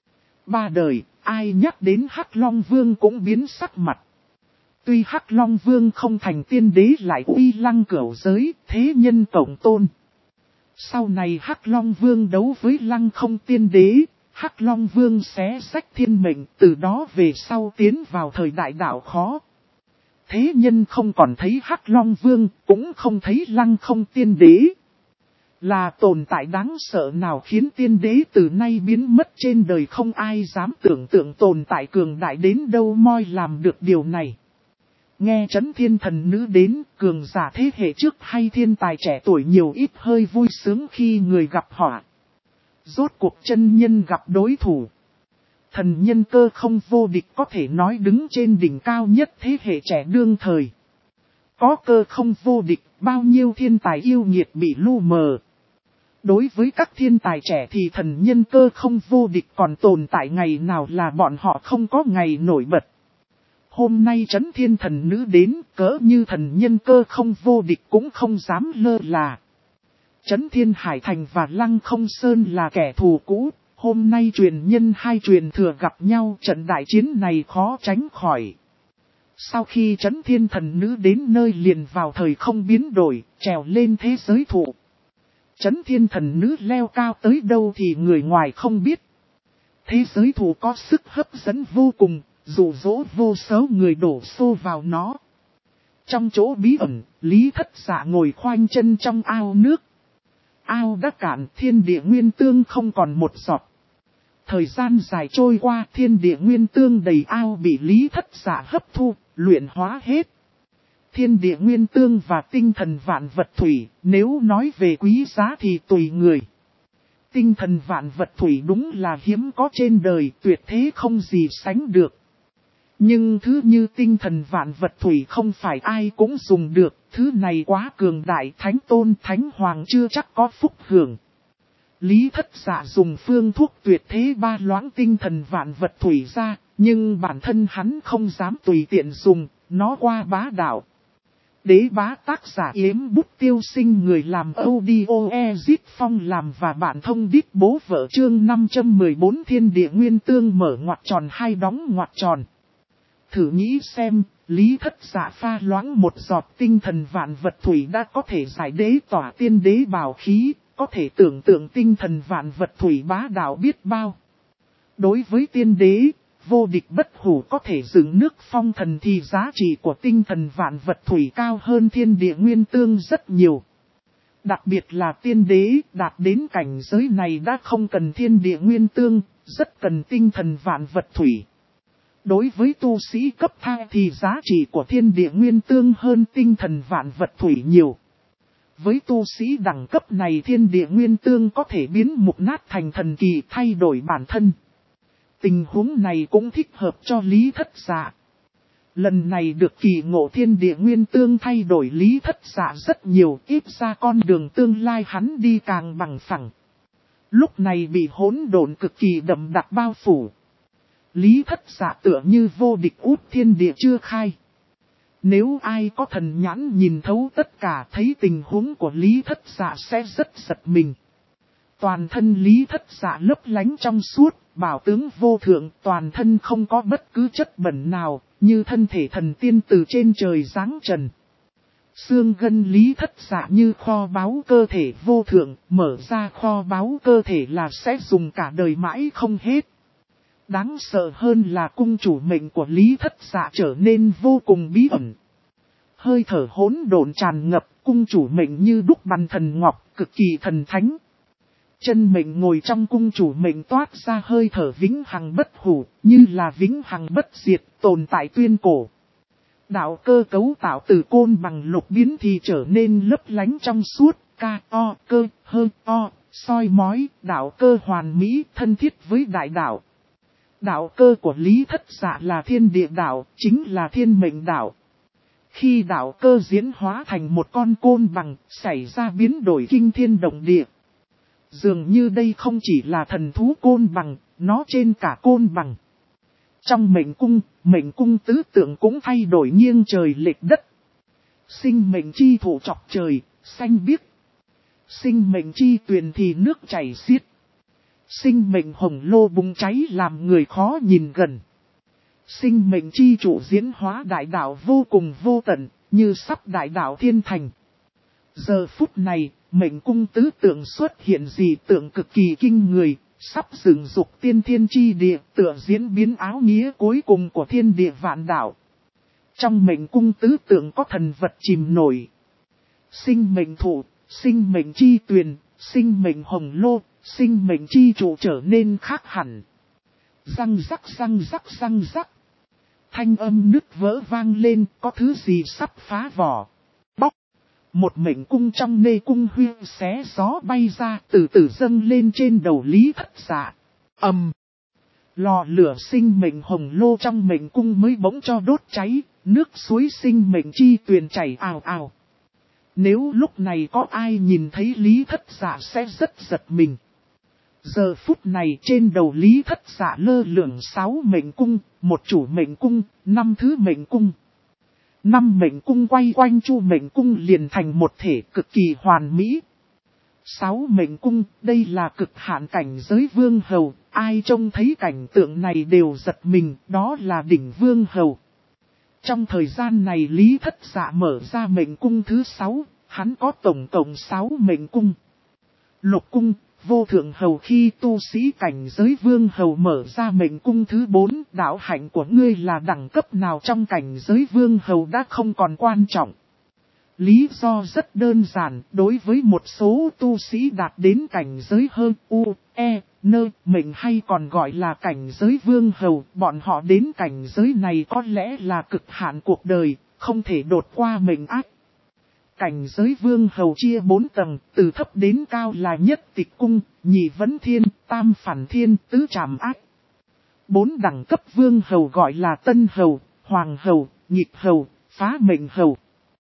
3 đời, ai nhắc đến Hắc Long Vương cũng biến sắc mặt. Tuy Hắc Long Vương không thành tiên đế lại uy lăng cửu giới, thế nhân cộng tôn. Sau này Hắc Long Vương đấu với Lăng Không tiên đế, Hắc Long Vương xé rách thiên mệnh, từ đó về sau tiến vào thời đại đạo khó. Thế nhân không còn thấy Hắc Long Vương, cũng không thấy Lăng Không tiên đế. Là tồn tại đáng sợ nào khiến tiên đế từ nay biến mất trên đời, không ai dám tưởng tượng tồn tại cường đại đến đâu moi làm được điều này. Nghe Chấn Thiên Thần Nữ đến, cường giả thế hệ trước hay thiên tài trẻ tuổi nhiều ít hơi vui sướng khi người gặp họa. Rốt cuộc chân nhân gặp đối thủ. Thần Nhân Cơ Không vô địch có thể nói đứng trên đỉnh cao nhất thế hệ trẻ đương thời. Có Cơ Không vô địch, bao nhiêu thiên tài yêu nghiệt bị lu mờ. Đối với các thiên tài trẻ thì Thần Nhân Cơ Không vô địch còn tồn tại ngày nào là bọn họ không có ngày nổi bật. Hôm nay Chấn Thiên Thần Nữ đến, cỡ như Thần Nhân Cơ Không vô địch cũng không dám lơ là. Chấn Thiên Hải Thành và Lăng Không Sơn là kẻ thù cũ, hôm nay truyền nhân hai truyền thừa gặp nhau, trận đại chiến này khó tránh khỏi. Sau khi Chấn Thiên Thần Nữ đến nơi liền vào thời không biến đổi, trèo lên thế giới thụ. Chấn thiên thần nữ leo cao tới đâu thì người ngoài không biết. Thế giới thù có sức hấp dẫn vô cùng, dụ dỗ vô số người đổ xô vào nó. Trong chỗ bí ẩn, Lý Thất Dạ ngồi khoanh chân trong ao nước. Ao đã cạn, thiên địa nguyên tương không còn một giọt. Thời gian dài trôi qua, thiên địa nguyên tương đầy ao bị Lý Thất Dạ hấp thu, luyện hóa hết. Thiên địa nguyên tương và tinh thần vạn vật thủy, nếu nói về quý giá thì tùy người. Tinh thần vạn vật thủy đúng là hiếm có trên đời, tuyệt thế không gì sánh được. Nhưng thứ như tinh thần vạn vật thủy không phải ai cũng dùng được, thứ này quá cường đại, thánh tôn thánh hoàng chưa chắc có phúc hưởng. Lý Thất Dạ dùng phương thuốc tuyệt thế ba loãng tinh thần vạn vật thủy ra, nhưng bản thân hắn không dám tùy tiện dùng, nó qua bá đạo. Đế bá tác giả Yếm Bút Tiêu Sinh người làm audio Ezit Phong làm và bạn thông đít bố vợ chương 514 thiên địa nguyên tương mở ngoặc tròn hai đóng ngoặc tròn. Thử nghĩ xem, Lý Thất Dạ pha loãng một giọt tinh thần vạn vật thủy đã có thể giải đế tỏa tiên đế bảo khí, có thể tưởng tượng tinh thần vạn vật thủy bá đạo biết bao. Đối với tiên đế, vô địch bất hủ có thể dựng nước phong thần thì giá trị của tinh thần vạn vật thủy cao hơn thiên địa nguyên tương rất nhiều. Đặc biệt là tiên đế đạt đến cảnh giới này đã không cần thiên địa nguyên tương, rất cần tinh thần vạn vật thủy. Đối với tu sĩ cấp thai thì giá trị của thiên địa nguyên tương hơn tinh thần vạn vật thủy nhiều. Với tu sĩ đẳng cấp này thiên địa nguyên tương có thể biến mục nát thành thần kỳ thay đổi bản thân. Tình huống này cũng thích hợp cho Lý Thất Dạ. Lần này được kỳ ngộ thiên địa nguyên tương thay đổi Lý Thất Dạ rất nhiều, ít ra con đường tương lai hắn đi càng bằng phẳng. Lúc này bị hỗn độn cực kỳ đậm đặc bao phủ. Lý Thất Dạ tựa như vô địch út thiên địa chưa khai. Nếu ai có thần nhãn nhìn thấu tất cả thấy tình huống của Lý Thất Dạ sẽ rất giật mình. Toàn thân Lý Thất Dạ lấp lánh trong suốt, bảo tướng vô thượng, toàn thân không có bất cứ chất bẩn nào, như thân thể thần tiên từ trên trời giáng trần. Xương gân Lý Thất Dạ như kho báu cơ thể vô thượng, mở ra kho báu cơ thể là sẽ dùng cả đời mãi không hết. Đáng sợ hơn là cung chủ mệnh của Lý Thất Dạ trở nên vô cùng bí ẩn. Hơi thở hỗn độn tràn ngập, cung chủ mệnh như đúc bằng thần ngọc, cực kỳ thần thánh. Chân mệnh ngồi trong cung chủ mệnh toát ra hơi thở vĩnh hằng bất hủ, như là vĩnh hằng bất diệt, tồn tại tuyên cổ. Đạo cơ cấu tạo từ côn bằng lục biến thì trở nên lấp lánh trong suốt, ca o cơ hơ o, soi mói, đạo cơ hoàn mỹ, thân thiết với đại đạo. Đạo cơ của Lý Thất Dạ là thiên địa đạo, chính là thiên mệnh đạo. Khi đạo cơ diễn hóa thành một con côn bằng, xảy ra biến đổi kinh thiên động địa. Dường như đây không chỉ là thần thú côn bằng, nó trên cả côn bằng. Trong mệnh cung tứ tượng cũng thay đổi nghiêng trời lệch đất. Sinh mệnh chi thụ chọc trời, xanh biếc. Sinh mệnh chi tuyền thì nước chảy xiết. Sinh mệnh hồng lô bùng cháy làm người khó nhìn gần. Sinh mệnh chi trụ diễn hóa đại đạo vô cùng vô tận, như sắp đại đạo thiên thành. Giờ phút này, mệnh cung tứ tượng xuất hiện dị tượng cực kỳ kinh người, sắp dựng dục tiên thiên chi địa, tựa diễn biến áo nghĩa cuối cùng của thiên địa vạn đạo. Trong mệnh cung tứ tượng có thần vật chìm nổi. Sinh mệnh thụ, sinh mệnh chi tuyền, sinh mệnh hồng lô, sinh mệnh chi trụ trở nên khác hẳn. Răng rắc răng rắc răng rắc. Thanh âm nứt vỡ vang lên, có thứ gì sắp phá vỏ. Bóc. Một mệnh cung trong nê cung huyên xé gió bay ra, từ từ dâng lên trên đầu Lý Thất Dạ. Lò lửa sinh mệnh hồng lô trong mệnh cung mới bỗng cho đốt cháy, nước suối sinh mệnh chi tuyền chảy ào ào. Nếu lúc này có ai nhìn thấy Lý Thất Dạ sẽ rất giật mình. Giờ phút này trên đầu Lý Thất Dạ lơ lửng 6 mệnh cung, một chủ mệnh cung, 5 thứ mệnh cung. 5 mệnh cung quay quanh chu mệnh cung liền thành một thể cực kỳ hoàn mỹ. 6 mệnh cung, đây là cực hạn cảnh giới vương hầu, ai trông thấy cảnh tượng này đều giật mình, đó là đỉnh vương hầu. Trong thời gian này Lý Thất Dạ mở ra mệnh cung thứ 6, hắn có tổng cộng 6 mệnh cung. Lục cung, vô thượng hầu khi tu sĩ cảnh giới vương hầu mở ra mệnh cung thứ 4, đạo hạnh của ngươi là đẳng cấp nào trong cảnh giới vương hầu đã không còn quan trọng. Lý do rất đơn giản, đối với một số tu sĩ đạt đến cảnh giới hơn U, E, N, mệnh hay còn gọi là cảnh giới vương hầu, bọn họ đến cảnh giới này có lẽ là cực hạn cuộc đời, không thể đột qua mệnh ác. Cảnh giới vương hầu chia 4 tầng, từ thấp đến cao là nhất tịch cung, nhị vấn thiên, tam phản thiên, tứ trảm ác. 4 đẳng cấp vương hầu gọi là tân hầu, hoàng hầu, nhịp hầu, phá mệnh hầu.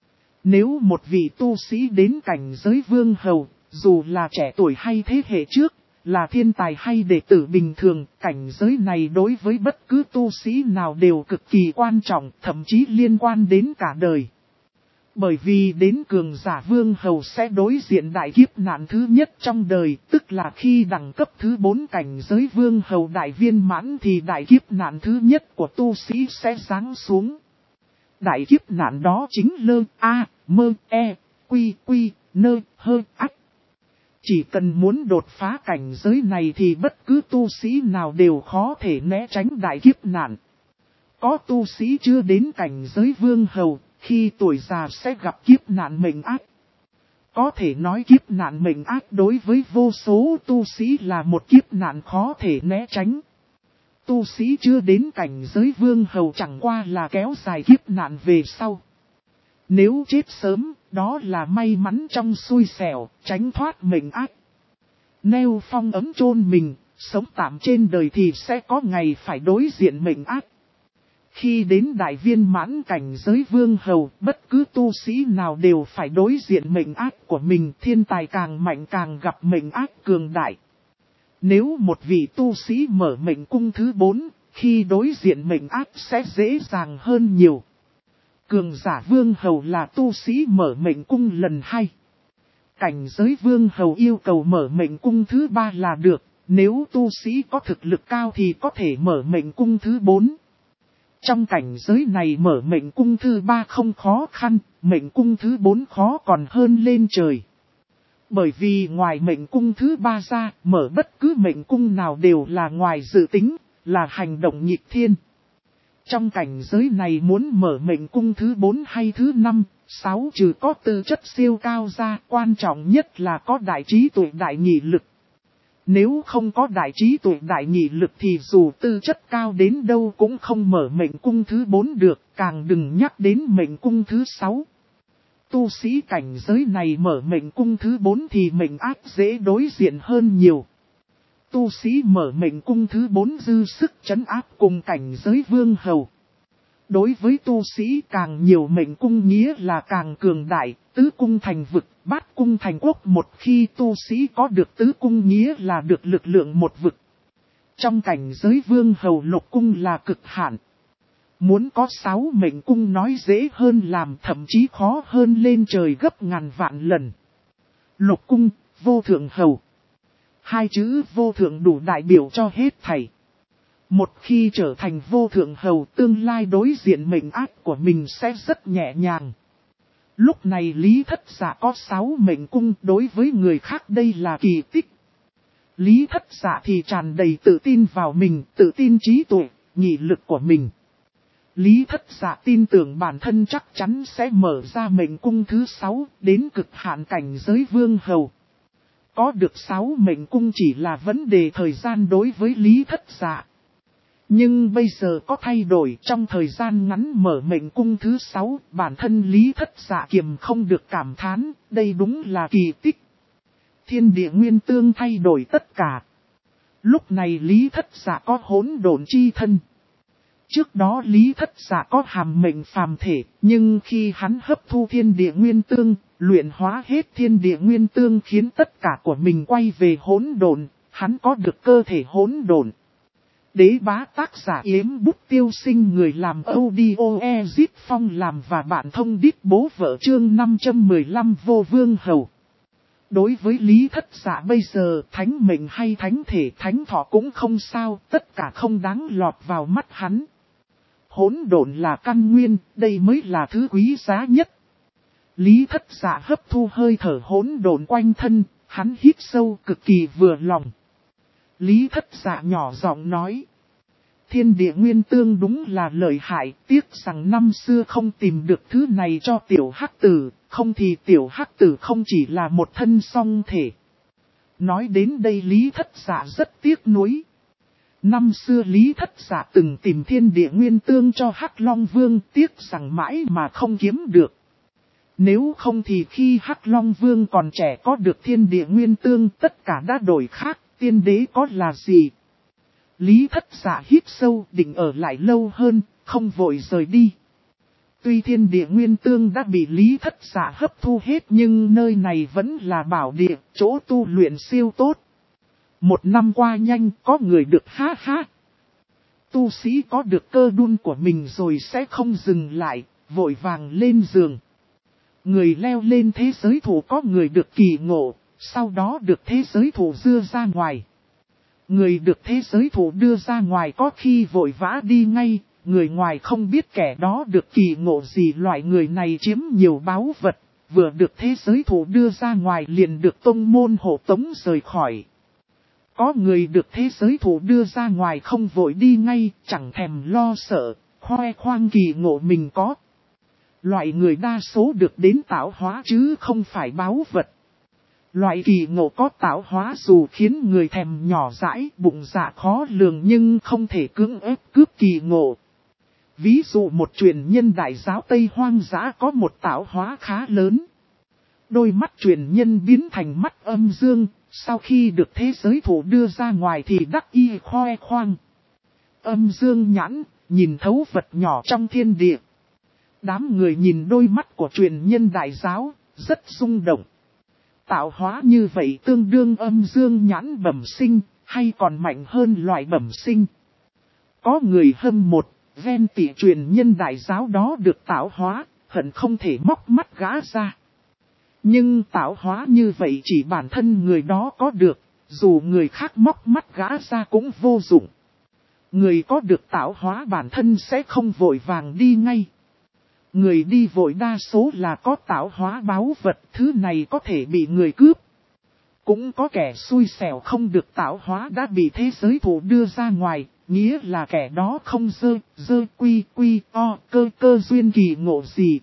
Nếu một vị tu sĩ đến cảnh giới vương hầu, dù là trẻ tuổi hay thế hệ trước, là thiên tài hay đệ tử bình thường, cảnh giới này đối với bất cứ tu sĩ nào đều cực kỳ quan trọng, thậm chí liên quan đến cả đời. Bởi vì đến cường giả vương hầu sẽ đối diện đại kiếp nạn thứ nhất trong đời, tức là khi đẳng cấp thứ 4 cảnh giới vương hầu đại viên mãn thì đại kiếp nạn thứ nhất của tu sĩ sẽ giáng xuống. Đại kiếp nạn đó chính lơ, a, mơ, e, quy, quy, nơ, hơ, ách. Chỉ cần muốn đột phá cảnh giới này thì bất cứ tu sĩ nào đều khó thể né tránh đại kiếp nạn. Có tu sĩ chưa đến cảnh giới vương hầu, khi tuổi già sẽ gặp kiếp nạn mệnh ác. Có thể nói kiếp nạn mệnh ác đối với vô số tu sĩ là một kiếp nạn khó thể né tránh. Tu sĩ chưa đến cảnh giới vương hầu chẳng qua là kéo dài kiếp nạn về sau. Nếu chết sớm, đó là may mắn trong xui xẻo, tránh thoát mệnh ác. Nêu phong ấm chôn mình, sống tạm trên đời thì sẽ có ngày phải đối diện mệnh ác. Khi đến đại viên mãn cảnh giới vương hầu, bất cứ tu sĩ nào đều phải đối diện mệnh ác của mình, thiên tài càng mạnh càng gặp mệnh ác cường đại. Nếu một vị tu sĩ mở mệnh cung thứ 4, khi đối diện mệnh ác sẽ dễ dàng hơn nhiều. Cường giả vương hầu là tu sĩ mở mệnh cung lần 2. Cảnh giới vương hầu yêu cầu mở mệnh cung thứ 3 là được, nếu tu sĩ có thực lực cao thì có thể mở mệnh cung thứ 4. Trong cảnh giới này mở mệnh cung thứ 3 không khó khăn, mệnh cung thứ 4 khó còn hơn lên trời. Bởi vì ngoài mệnh cung thứ 3 ra, mở bất cứ mệnh cung nào đều là ngoài dự tính, là hành động nghịch thiên. Trong cảnh giới này muốn mở mệnh cung thứ 4 hay thứ 5, 6 trừ có tư chất siêu cao ra, quan trọng nhất là có đại trí tuệ đại nghị lực. Nếu không có đại trí tuệ đại nghị lực thì dù tư chất cao đến đâu cũng không mở mệnh cung thứ 4 được, càng đừng nhắc đến mệnh cung thứ 6. Tu sĩ cảnh giới này mở mệnh cung thứ 4 thì mệnh ác dễ đối diện hơn nhiều. Tu sĩ mở mệnh cung thứ 4 dư sức trấn áp cùng cảnh giới vương hầu. Đối với tu sĩ càng nhiều mệnh cung nghĩa là càng cường đại, tứ cung thành vực, bát cung thành quốc. Một khi tu sĩ có được tứ cung nghĩa là được lực lượng một vực. Trong cảnh giới vương hầu lục cung là cực hạn. Muốn có 6 mệnh cung nói dễ hơn làm, thậm chí khó hơn lên trời gấp ngàn vạn lần. Lục cung, vô thượng hầu. 2 chữ vô thượng đủ đại biểu cho hết thảy. Một khi trở thành vô thượng hầu, tương lai đối diện mệnh ác của mình sẽ rất nhẹ nhàng. Lúc này Lý Thất Dạ có 6 mệnh cung, đối với người khác đây là kỳ tích. Lý Thất Dạ thì tràn đầy tự tin vào mình, tự tin trí tuệ, nghị lực của mình. Lý Thất Dạ tin tưởng bản thân chắc chắn sẽ mở ra mệnh cung thứ 6, đến cực hạn cảnh giới vương hầu. Có được 6 mệnh cung chỉ là vấn đề thời gian đối với Lý Thất Dạ. Nhưng bây giờ có thay đổi, trong thời gian ngắn mở mệnh cung thứ 6, bản thân Lý Thất Dạ kiềm không được cảm thán, đây đúng là kỳ tích. Thiên địa nguyên tương thay đổi tất cả. Lúc này Lý Thất Dạ có hỗn độn chi thân. Trước đó Lý Thất Dạ có hàm mệnh phàm thể, nhưng khi hắn hấp thu thiên địa nguyên tương, luyện hóa hết thiên địa nguyên tương khiến tất cả của mình quay về hỗn độn, hắn có được cơ thể hỗn độn. Đế bá tác giả Yếm Bút Tiêu Sinh, người làm audio Ezit Phong làm và bạn thông đít bố vợ chương 515 vô vương hầu. Đối với Lý Thất Dạ bây giờ, thánh mệnh hay thánh thể thánh thọ cũng không sao, tất cả không đáng lọt vào mắt hắn. Hỗn độn là căn nguyên, đây mới là thứ quý giá nhất. Lý Thất Dạ hấp thu hơi thở hỗn độn quanh thân, Hắn hít sâu cực kỳ vừa lòng. Lý Thất Dạ nhỏ giọng nói. Thiên địa nguyên tương đúng là lợi hại, tiếc rằng năm xưa không tìm được thứ này cho tiểu hắc tử, không thì tiểu hắc tử không chỉ là một thân song thể. Nói đến đây Lý Thất Dạ rất tiếc nuối. Năm xưa Lý Thất Dạ từng tìm thiên địa nguyên tương cho Hắc Long Vương, tiếc rằng mãi mà không kiếm được. Nếu không thì khi Hắc Long Vương còn trẻ có được thiên địa nguyên tương tất cả đã đổi khác, tiên đế có là gì? Lý Thất Dạ hít sâu định ở lại lâu hơn, không vội rời đi. Tuy thiên địa nguyên tương đã bị Lý Thất Dạ hấp thu hết nhưng nơi này vẫn là bảo địa, chỗ tu luyện siêu tốt. Một năm qua nhanh có người được ha ha. Tu sĩ có được cơ đun của mình rồi sẽ không dừng lại, vội vàng lên giường. Người leo lên thế giới thủ có người được kỳ ngộ, sau đó được thế giới thủ đưa ra ngoài. Người được thế giới thủ đưa ra ngoài có khi vội vã đi ngay, người ngoài không biết kẻ đó được kỳ ngộ gì, loại người này chiếm nhiều báu vật, vừa được thế giới thủ đưa ra ngoài liền được tông môn hộ tống rời khỏi. Có người được thế giới thủ đưa ra ngoài không vội đi ngay, chẳng thèm lo sợ, khoe khoang kỳ ngộ mình có. Loại người đa số được đến tạo hóa chứ không phải báu vật. Loại kỳ ngộ có tạo hóa dù khiến người thèm nhỏ dãi, bụng dạ khó lường nhưng không thể cưỡng ép cướp kỳ ngộ. Ví dụ một truyền nhân đại giáo Tây Hoang Dã có một tạo hóa khá lớn. Đôi mắt truyền nhân biến thành mắt âm dương, sau khi được thế giới thủ đưa ra ngoài thì đắc y khoe khoang. Âm dương nhãn, nhìn thấu vật nhỏ trong thiên địa. Đám người nhìn đôi mắt của truyền nhân đại giáo, rất rung động. Tạo hóa như vậy tương đương âm dương nhãn bẩm sinh, hay còn mạnh hơn loại bẩm sinh. Có người hâm một, ven tỉ truyền nhân đại giáo đó được tạo hóa, hận không thể móc mắt gã ra. Nhưng tạo hóa như vậy chỉ bản thân người đó có được, dù người khác móc mắt gã ra cũng vô dụng. Người có được tạo hóa bản thân sẽ không vội vàng đi ngay. Người đi vội đa số là có tạo hóa báu vật, thứ này có thể bị người cướp. Cũng có kẻ xui xẻo không được tạo hóa đã bị thế giới thủ đưa ra ngoài, nghĩa là kẻ đó không cơ duyên kỳ ngộ gì.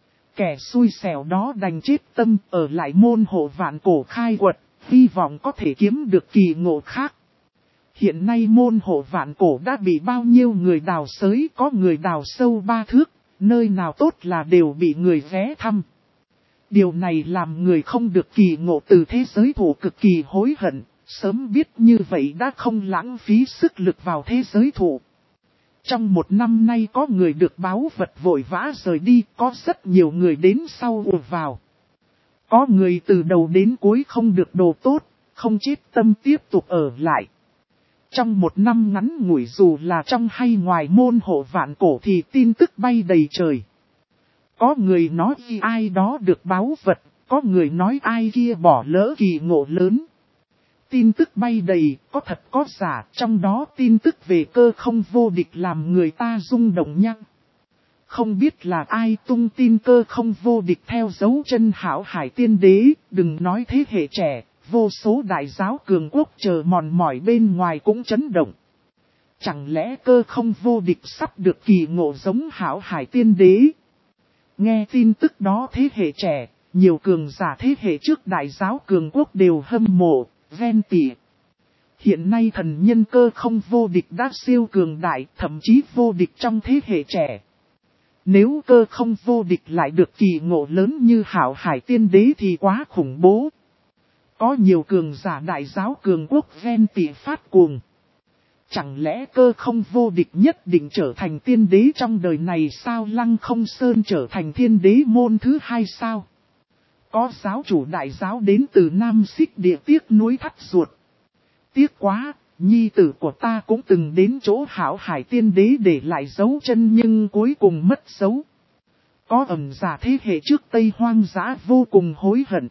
Kẻ xui xẻo đó đành chết tâm ở lại môn hộ vạn cổ khai quật, hy vọng có thể kiếm được kỳ ngộ khác. Hiện nay môn hộ vạn cổ đã bị bao nhiêu người đào xới, có người đào sâu 3 thước, nơi nào tốt là đều bị người ghé thăm. Điều này làm người không được kỳ ngộ từ thế giới thủ cực kỳ hối hận, sớm biết như vậy đã không lãng phí sức lực vào thế giới thủ. Trong một năm nay có người được báu vật vội vã rời đi, có rất nhiều người đến sau ùa vào. Có người từ đầu đến cuối không được đồ tốt, không chết tâm tiếp tục ở lại. Trong một năm ngắn ngủi dù là trong hay ngoài môn hộ vạn cổ thì tin tức bay đầy trời. Có người nói ai đó được báu vật, có người nói ai kia bỏ lỡ kỳ ngộ lớn. Tin tức bay đầy, có thật có giả, trong đó tin tức về Cơ Không vô địch làm người ta rung động nhăng. Không biết là ai tung tin Cơ Không vô địch theo dấu chân hảo hải tiên đế, đừng nói thế hệ trẻ, vô số đại giáo cường quốc chờ mòn mỏi bên ngoài cũng chấn động. Chẳng lẽ Cơ Không vô địch sắp được kỳ ngộ giống hảo hải tiên đế? Nghe tin tức đó thế hệ trẻ, nhiều cường giả thế hệ trước đại giáo cường quốc đều hâm mộ, ven tỉ. Hiện nay thần nhân Cơ Không vô địch đã siêu cường đại, thậm chí vô địch trong thế hệ trẻ. Nếu Cơ Không vô địch lại được kỳ ngộ lớn như hảo hải tiên đế thì quá khủng bố. Có nhiều cường giả đại giáo cường quốc ven tỉ phát cuồng. Chẳng lẽ Cơ Không vô địch nhất định trở thành tiên đế trong đời này sao? Lăng Không Sơn trở thành thiên đế môn thứ 2 sao? Có giáo chủ đại giáo đến từ Nam Xích Địa tiếc nuối thắt ruột. Tiếc quá, nhi tử của ta cũng từng đến chỗ hảo hải tiên đế để lại dấu chân nhưng cuối cùng mất dấu. Có ẩn giả thế hệ trước Tây Hoang Dã vô cùng hối hận.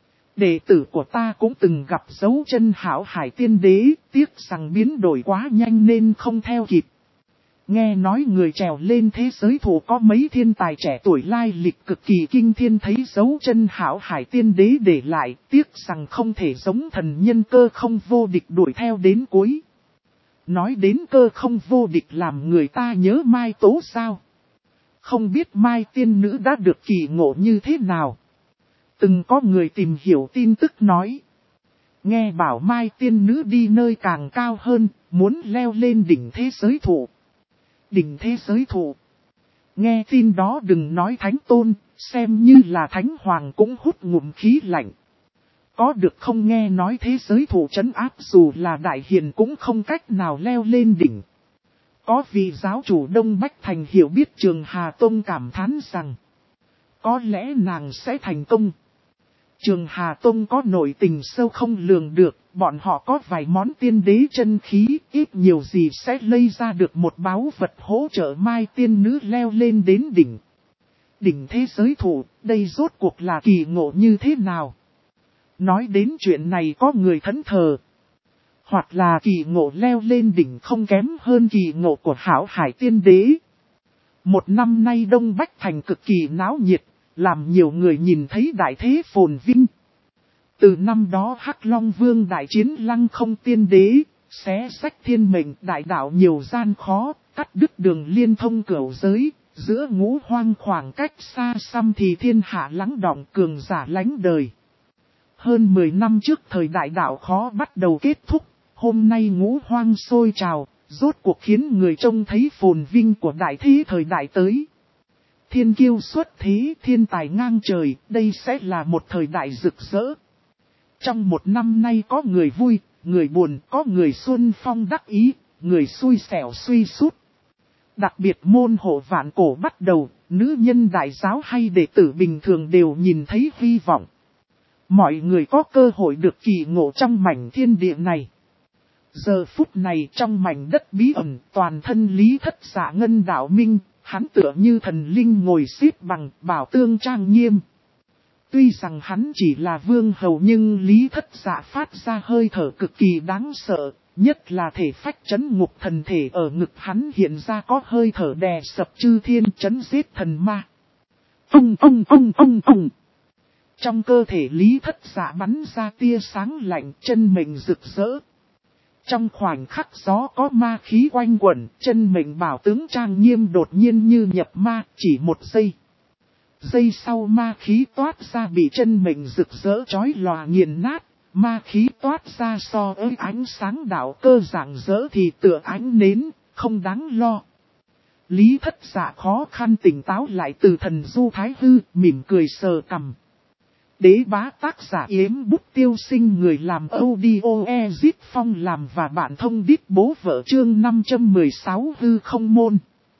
Đệ tử của ta cũng từng gặp dấu chân hảo hải tiên đế, tiếc rằng biến đổi quá nhanh nên không theo kịp. Nghe nói người trèo lên thế giới thủ có mấy thiên tài trẻ tuổi lai lịch cực kỳ kinh thiên, thấy dấu chân hảo hải tiên đế để lại, tiếc rằng không thể giống thần nhân Cơ Không vô địch đuổi theo đến cuối. Nói đến Cơ Không vô địch làm người ta nhớ Mai Tố sao? Không biết Mai tiên nữ đã được kỳ ngộ như thế nào? Từng có người tìm hiểu tin tức nói. Nghe bảo Mai tiên nữ đi nơi càng cao hơn, muốn leo lên đỉnh thế giới thủ. Đỉnh thế giới thủ. Nghe tin đó đừng nói thánh tôn, xem như là thánh hoàng cũng hút ngụm khí lạnh. Có được không, nghe nói thế giới thủ trấn áp dù là đại hiền cũng không cách nào leo lên đỉnh. Có vị giáo chủ Đông Bách Thành hiểu biết Trường Hà Tông cảm thán rằng, có lẽ nàng sẽ thành công. Trường Hà Tông có nội tình sâu không lường được, bọn họ có vài món tiên đế chân khí, ít nhiều gì sẽ lây ra được một báu vật hỗ trợ Mai tiên nữ leo lên đến đỉnh. Đỉnh thế giới thủ, đây rốt cuộc là kỳ ngộ như thế nào? Nói đến chuyện này có người thẫn thờ. Hoặc là kỳ ngộ leo lên đỉnh không kém hơn kỳ ngộ của hảo hải tiên đế. Một năm nay Đông Bách Thành cực kỳ náo nhiệt, làm nhiều người nhìn thấy đại thế phồn vinh. Từ năm đó Hắc Long Vương đại chiến Lăng Không tiên đế, xé sách thiên mệnh đại đạo nhiều gian khó, cắt đứt đường liên thông cửu giới, giữa ngũ hoang khoảng cách xa xăm thì thiên hạ lắng đọng cường giả lánh đời. Hơn 10 năm trước thời đại đạo khó bắt đầu kết thúc, hôm nay ngũ hoang sôi trào, rốt cuộc khiến người trông thấy phồn vinh của đại thế thời đại tới. Thiên kiêu xuất thế, thiên tài ngang trời, đây sẽ là một thời đại rực rỡ. Trong một năm nay có người vui, người buồn, có người xuân phong đắc ý, người xui xẻo suy sút. Đặc biệt môn hộ vạn cổ bắt đầu, nữ nhân đại giáo hay đệ tử bình thường đều nhìn thấy hy vọng. Mọi người có cơ hội được kỳ ngộ trong mảnh thiên địa này. Giờ phút này trong mảnh đất bí ẩn, toàn thân Lý Thất Dạ ngân đạo minh, hắn tựa như thần linh ngồi xếp bằng, bảo tương trang nghiêm. Tuy rằng hắn chỉ là vương hầu nhưng Lý Thất Dạ phát ra hơi thở cực kỳ đáng sợ, nhất là thể phách trấn ngục thần thể ở ngực hắn hiện ra có hơi thở đè sập chư thiên trấn giết thần ma. Ông. Trong cơ thể Lý Thất Dạ bắn ra tia sáng lạnh, chân mệnh rực rỡ. Trong khoảnh khắc gió có ma khí quanh quẩn, chân mệnh bảo tướng trang nghiêm đột nhiên như nhập ma, chỉ một giây. Giây sau ma khí toát ra bị chân mệnh rực rỡ chói lòa nghiền nát, ma khí toát ra so với ánh sáng đạo cơ rạng rỡ thì tựa ánh nến, không đáng lo. Lý Thất Dạ khó khăn tỉnh táo lại từ thần du thái hư, mỉm cười sờ cằm. Đế bá tác giả Yếm Bút Tiêu Sinh, người làm audio Ezit Phong làm và bạn thông đít bố vợ chương 516 hư không môn.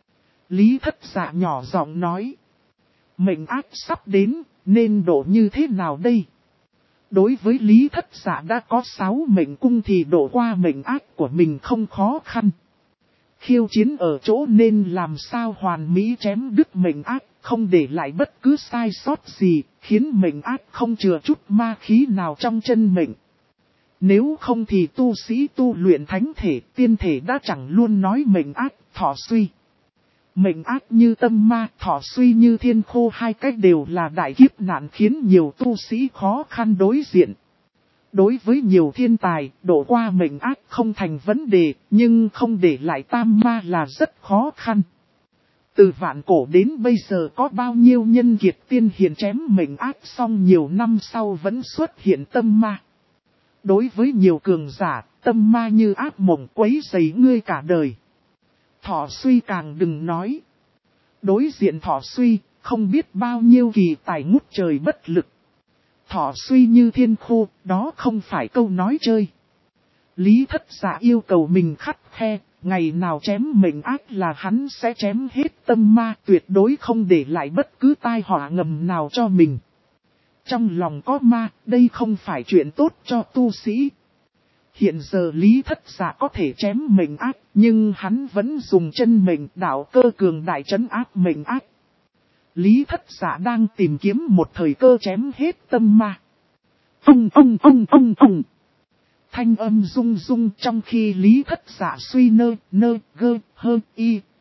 Lý Thất Dạ nhỏ giọng nói. Mệnh ác sắp đến, nên độ như thế nào đây? Đối với Lý Thất Dạ đã có 6 mệnh cung thì độ qua mệnh ác của mình không khó khăn. Khiêu chiến ở chỗ nên làm sao hoàn mỹ chém đứt mệnh ác, không để lại bất cứ sai sót gì, khiến mệnh ác không chừa chút ma khí nào trong chân mệnh. Nếu không thì tu sĩ tu luyện thánh thể, tiên thể đã chẳng luôn nói mệnh ác, thọ suy. Mệnh ác như tâm ma, thọ suy như thiên khô, hai cách đều là đại kiếp nạn khiến nhiều tu sĩ khó khăn đối diện. Đối với nhiều thiên tài, độ qua mệnh ác không thành vấn đề, nhưng không để lại tam ma là rất khó khăn. Từ vạn cổ đến bây giờ có bao nhiêu nhân kiệt tiên hiền chém mệnh ác xong nhiều năm sau vẫn xuất hiện tâm ma. Đối với nhiều cường giả, tâm ma như ác mộng quấy rầy ngươi cả đời. Thọ suy càng đừng nói. Đối diện thọ suy, không biết bao nhiêu kỳ tài ngút trời bất lực. Thọ suy như thiên khô, đó không phải câu nói chơi. Lý Thất Dạ yêu cầu mình khắt khe, ngày nào chém mệnh ác là hắn sẽ chém hết tâm ma, tuyệt đối không để lại bất cứ tai họa ngầm nào cho mình. Trong lòng có ma, đây không phải chuyện tốt cho tu sĩ. Hiện giờ Lý Thất Dạ có thể chém mệnh ác, nhưng hắn vẫn dùng chân mệnh đạo cơ cường đại trấn áp mệnh ác. Lý Thất Dạ đang tìm kiếm một thời cơ chém hết tâm ma. Ông. Thanh âm rung rung trong khi Lý Thất Dạ suy nơ, gơ, hơ, y,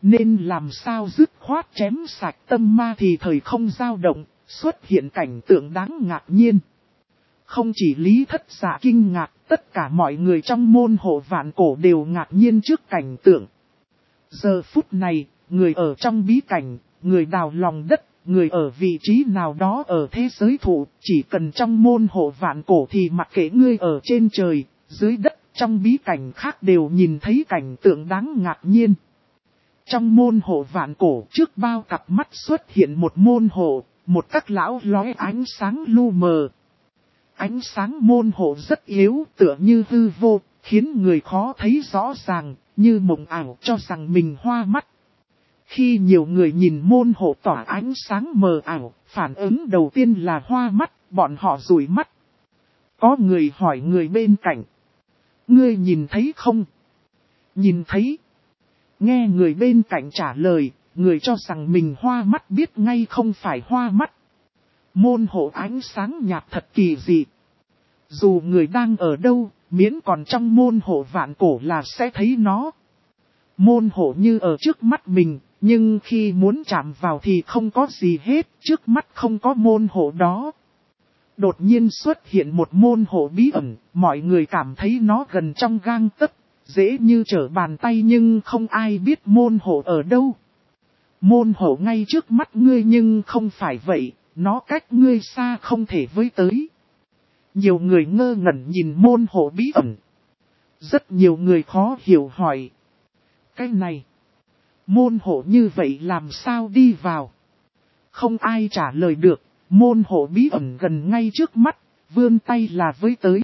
Nên làm sao dứt khoát chém sạch tâm ma thì thời không dao động, xuất hiện cảnh tượng đáng ngạc nhiên. Không chỉ Lý Thất Dạ kinh ngạc, tất cả mọi người trong môn hộ vạn cổ đều ngạc nhiên trước cảnh tượng. Giờ phút này, người ở trong bí cảnh, người đào lòng đất, người ở vị trí nào đó ở thế giới thụ, chỉ cần trong môn hộ vạn cổ thì mặc kệ ngươi ở trên trời, dưới đất, trong bí cảnh khác đều nhìn thấy cảnh tượng đáng ngạc nhiên. Trong môn hộ vạn cổ trước bao cặp mắt xuất hiện một môn hộ, một các lão lóe ánh sáng lu mờ. Ánh sáng môn hộ rất yếu tựa như hư vô, khiến người khó thấy rõ ràng, như mộng ảo cho rằng mình hoa mắt. Khi nhiều người nhìn môn hộ tỏa ánh sáng mờ ảo, phản ứng đầu tiên là hoa mắt, bọn họ dụi mắt. Có người hỏi người bên cạnh. Ngươi nhìn thấy không? Nhìn thấy. Nghe người bên cạnh trả lời, người cho rằng mình hoa mắt biết ngay không phải hoa mắt. Môn hộ ánh sáng nhạt thật kỳ dị. Dù người đang ở đâu, miễn còn trong môn hộ vạn cổ là sẽ thấy nó. Môn hộ như ở trước mắt mình, nhưng khi muốn chạm vào thì không có gì hết, trước mắt không có môn hộ đó. Đột nhiên xuất hiện một môn hộ bí ẩn, mọi người cảm thấy nó gần trong gang tấc, dễ như trở bàn tay nhưng không ai biết môn hộ ở đâu. Môn hộ ngay trước mắt ngươi nhưng không phải vậy, nó cách ngươi xa không thể với tới. Nhiều người ngơ ngẩn nhìn môn hộ bí ẩn. Rất nhiều người khó hiểu hỏi. Cái này, môn hộ như vậy làm sao đi vào? Không ai trả lời được, môn hộ bí ẩn gần ngay trước mắt, vươn tay là với tới.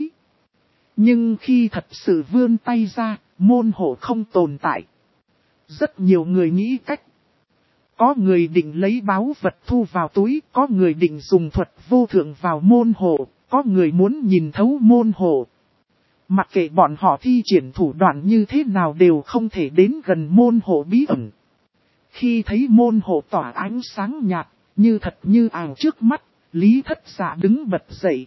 Nhưng khi thật sự vươn tay ra, môn hộ không tồn tại. Rất nhiều người nghĩ cách. Có người định lấy báu vật thu vào túi, có người định dùng thuật vô thượng vào môn hộ, có người muốn nhìn thấu môn hộ. Mặc kệ bọn họ thi triển thủ đoạn như thế nào đều không thể đến gần môn hộ bí ẩn. Khi thấy môn hộ tỏa ánh sáng nhạt, như thật như ảo trước mắt, Lý Thất Dạ đứng bật dậy.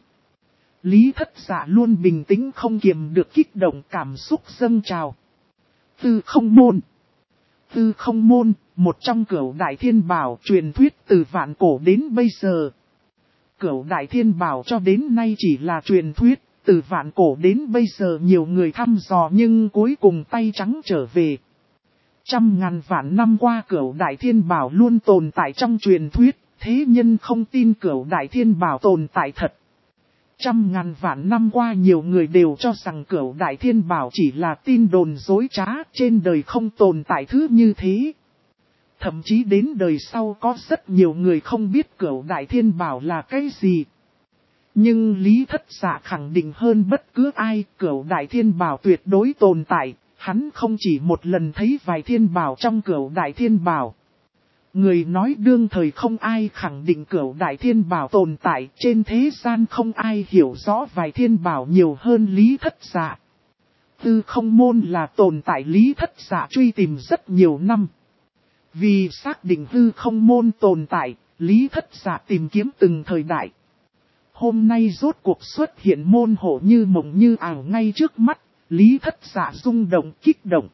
Lý Thất Dạ luôn bình tĩnh không kiềm được kích động cảm xúc dâng trào. Tư không môn. Tư không môn, một trong cửu đại thiên bảo truyền thuyết từ vạn cổ đến bây giờ. Cửu đại thiên bảo cho đến nay chỉ là truyền thuyết, từ vạn cổ đến bây giờ nhiều người thăm dò nhưng cuối cùng tay trắng trở về. Trăm ngàn vạn năm qua cửu đại thiên bảo luôn tồn tại trong truyền thuyết, thế nhân không tin cửu đại thiên bảo tồn tại thật. Trăm ngàn vạn năm qua nhiều người đều cho rằng cửu đại thiên bảo chỉ là tin đồn dối trá, trên đời không tồn tại thứ như thế. Thậm chí đến đời sau có rất nhiều người không biết cửu đại thiên bảo là cái gì. Nhưng Lý Thất Dạ khẳng định hơn bất cứ ai, cửu đại thiên bảo tuyệt đối tồn tại, hắn không chỉ một lần thấy vài thiên bảo trong cửu đại thiên bảo. Người nói đương thời không ai khẳng định cửu đại thiên bảo tồn tại, trên thế gian không ai hiểu rõ vài thiên bảo nhiều hơn Lý Thất Dạ. Tư không môn là tồn tại Lý Thất Dạ truy tìm rất nhiều năm. Vì xác định hư không môn tồn tại, Lý Thất Dạ tìm kiếm từng thời đại. Hôm nay rốt cuộc xuất hiện môn hộ như mộng như ảo ngay trước mắt, Lý Thất Dạ rung động kích động.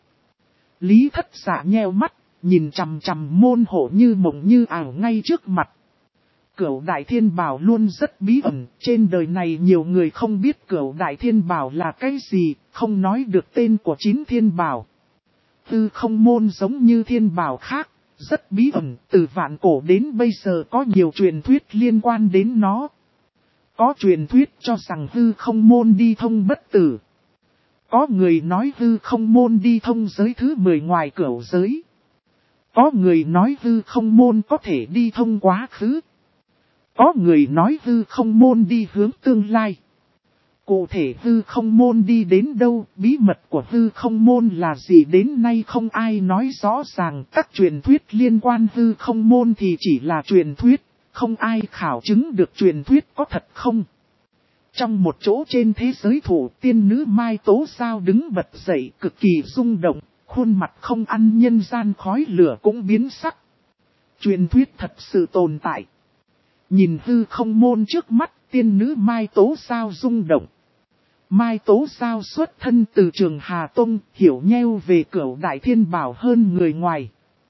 Lý Thất Dạ nheo mắt, nhìn chằm chằm môn hộ như mộng như ảo ngay trước mặt. Cửu đại thiên bảo luôn rất bí ẩn, trên đời này nhiều người không biết cửu đại thiên bảo là cái gì, không nói được tên của 9 thiên bảo. Tư không môn giống như thiên bảo khác, rất bí ẩn, từ vạn cổ đến bây giờ có nhiều truyền thuyết liên quan đến nó. Có truyền thuyết cho rằng hư không môn đi thông bất tử. Có người nói hư không môn đi thông giới thứ 10 ngoài cửu giới. Có người nói hư không môn có thể đi thông quá khứ. Có người nói hư không môn đi hướng tương lai. Cụ thể hư không môn đi đến đâu, bí mật của hư không môn là gì đến nay không ai nói rõ ràng. Các truyền thuyết liên quan hư không môn thì chỉ là truyền thuyết, không ai khảo chứng được truyền thuyết có thật không. Trong một chỗ trên thế giới thủ, tiên nữ Mai Tố Sao đứng bật dậy cực kỳ rung động, khuôn mặt không ăn nhân gian khói lửa cũng biến sắc. Truyền thuyết thật sự tồn tại. Nhìn hư không môn trước mắt, tiên nữ Mai Tố Sao rung động. Mai Tố Sao xuất thân từ Trường Hà Tông, hiểu nheo về cửu đại thiên bảo hơn người ngoài.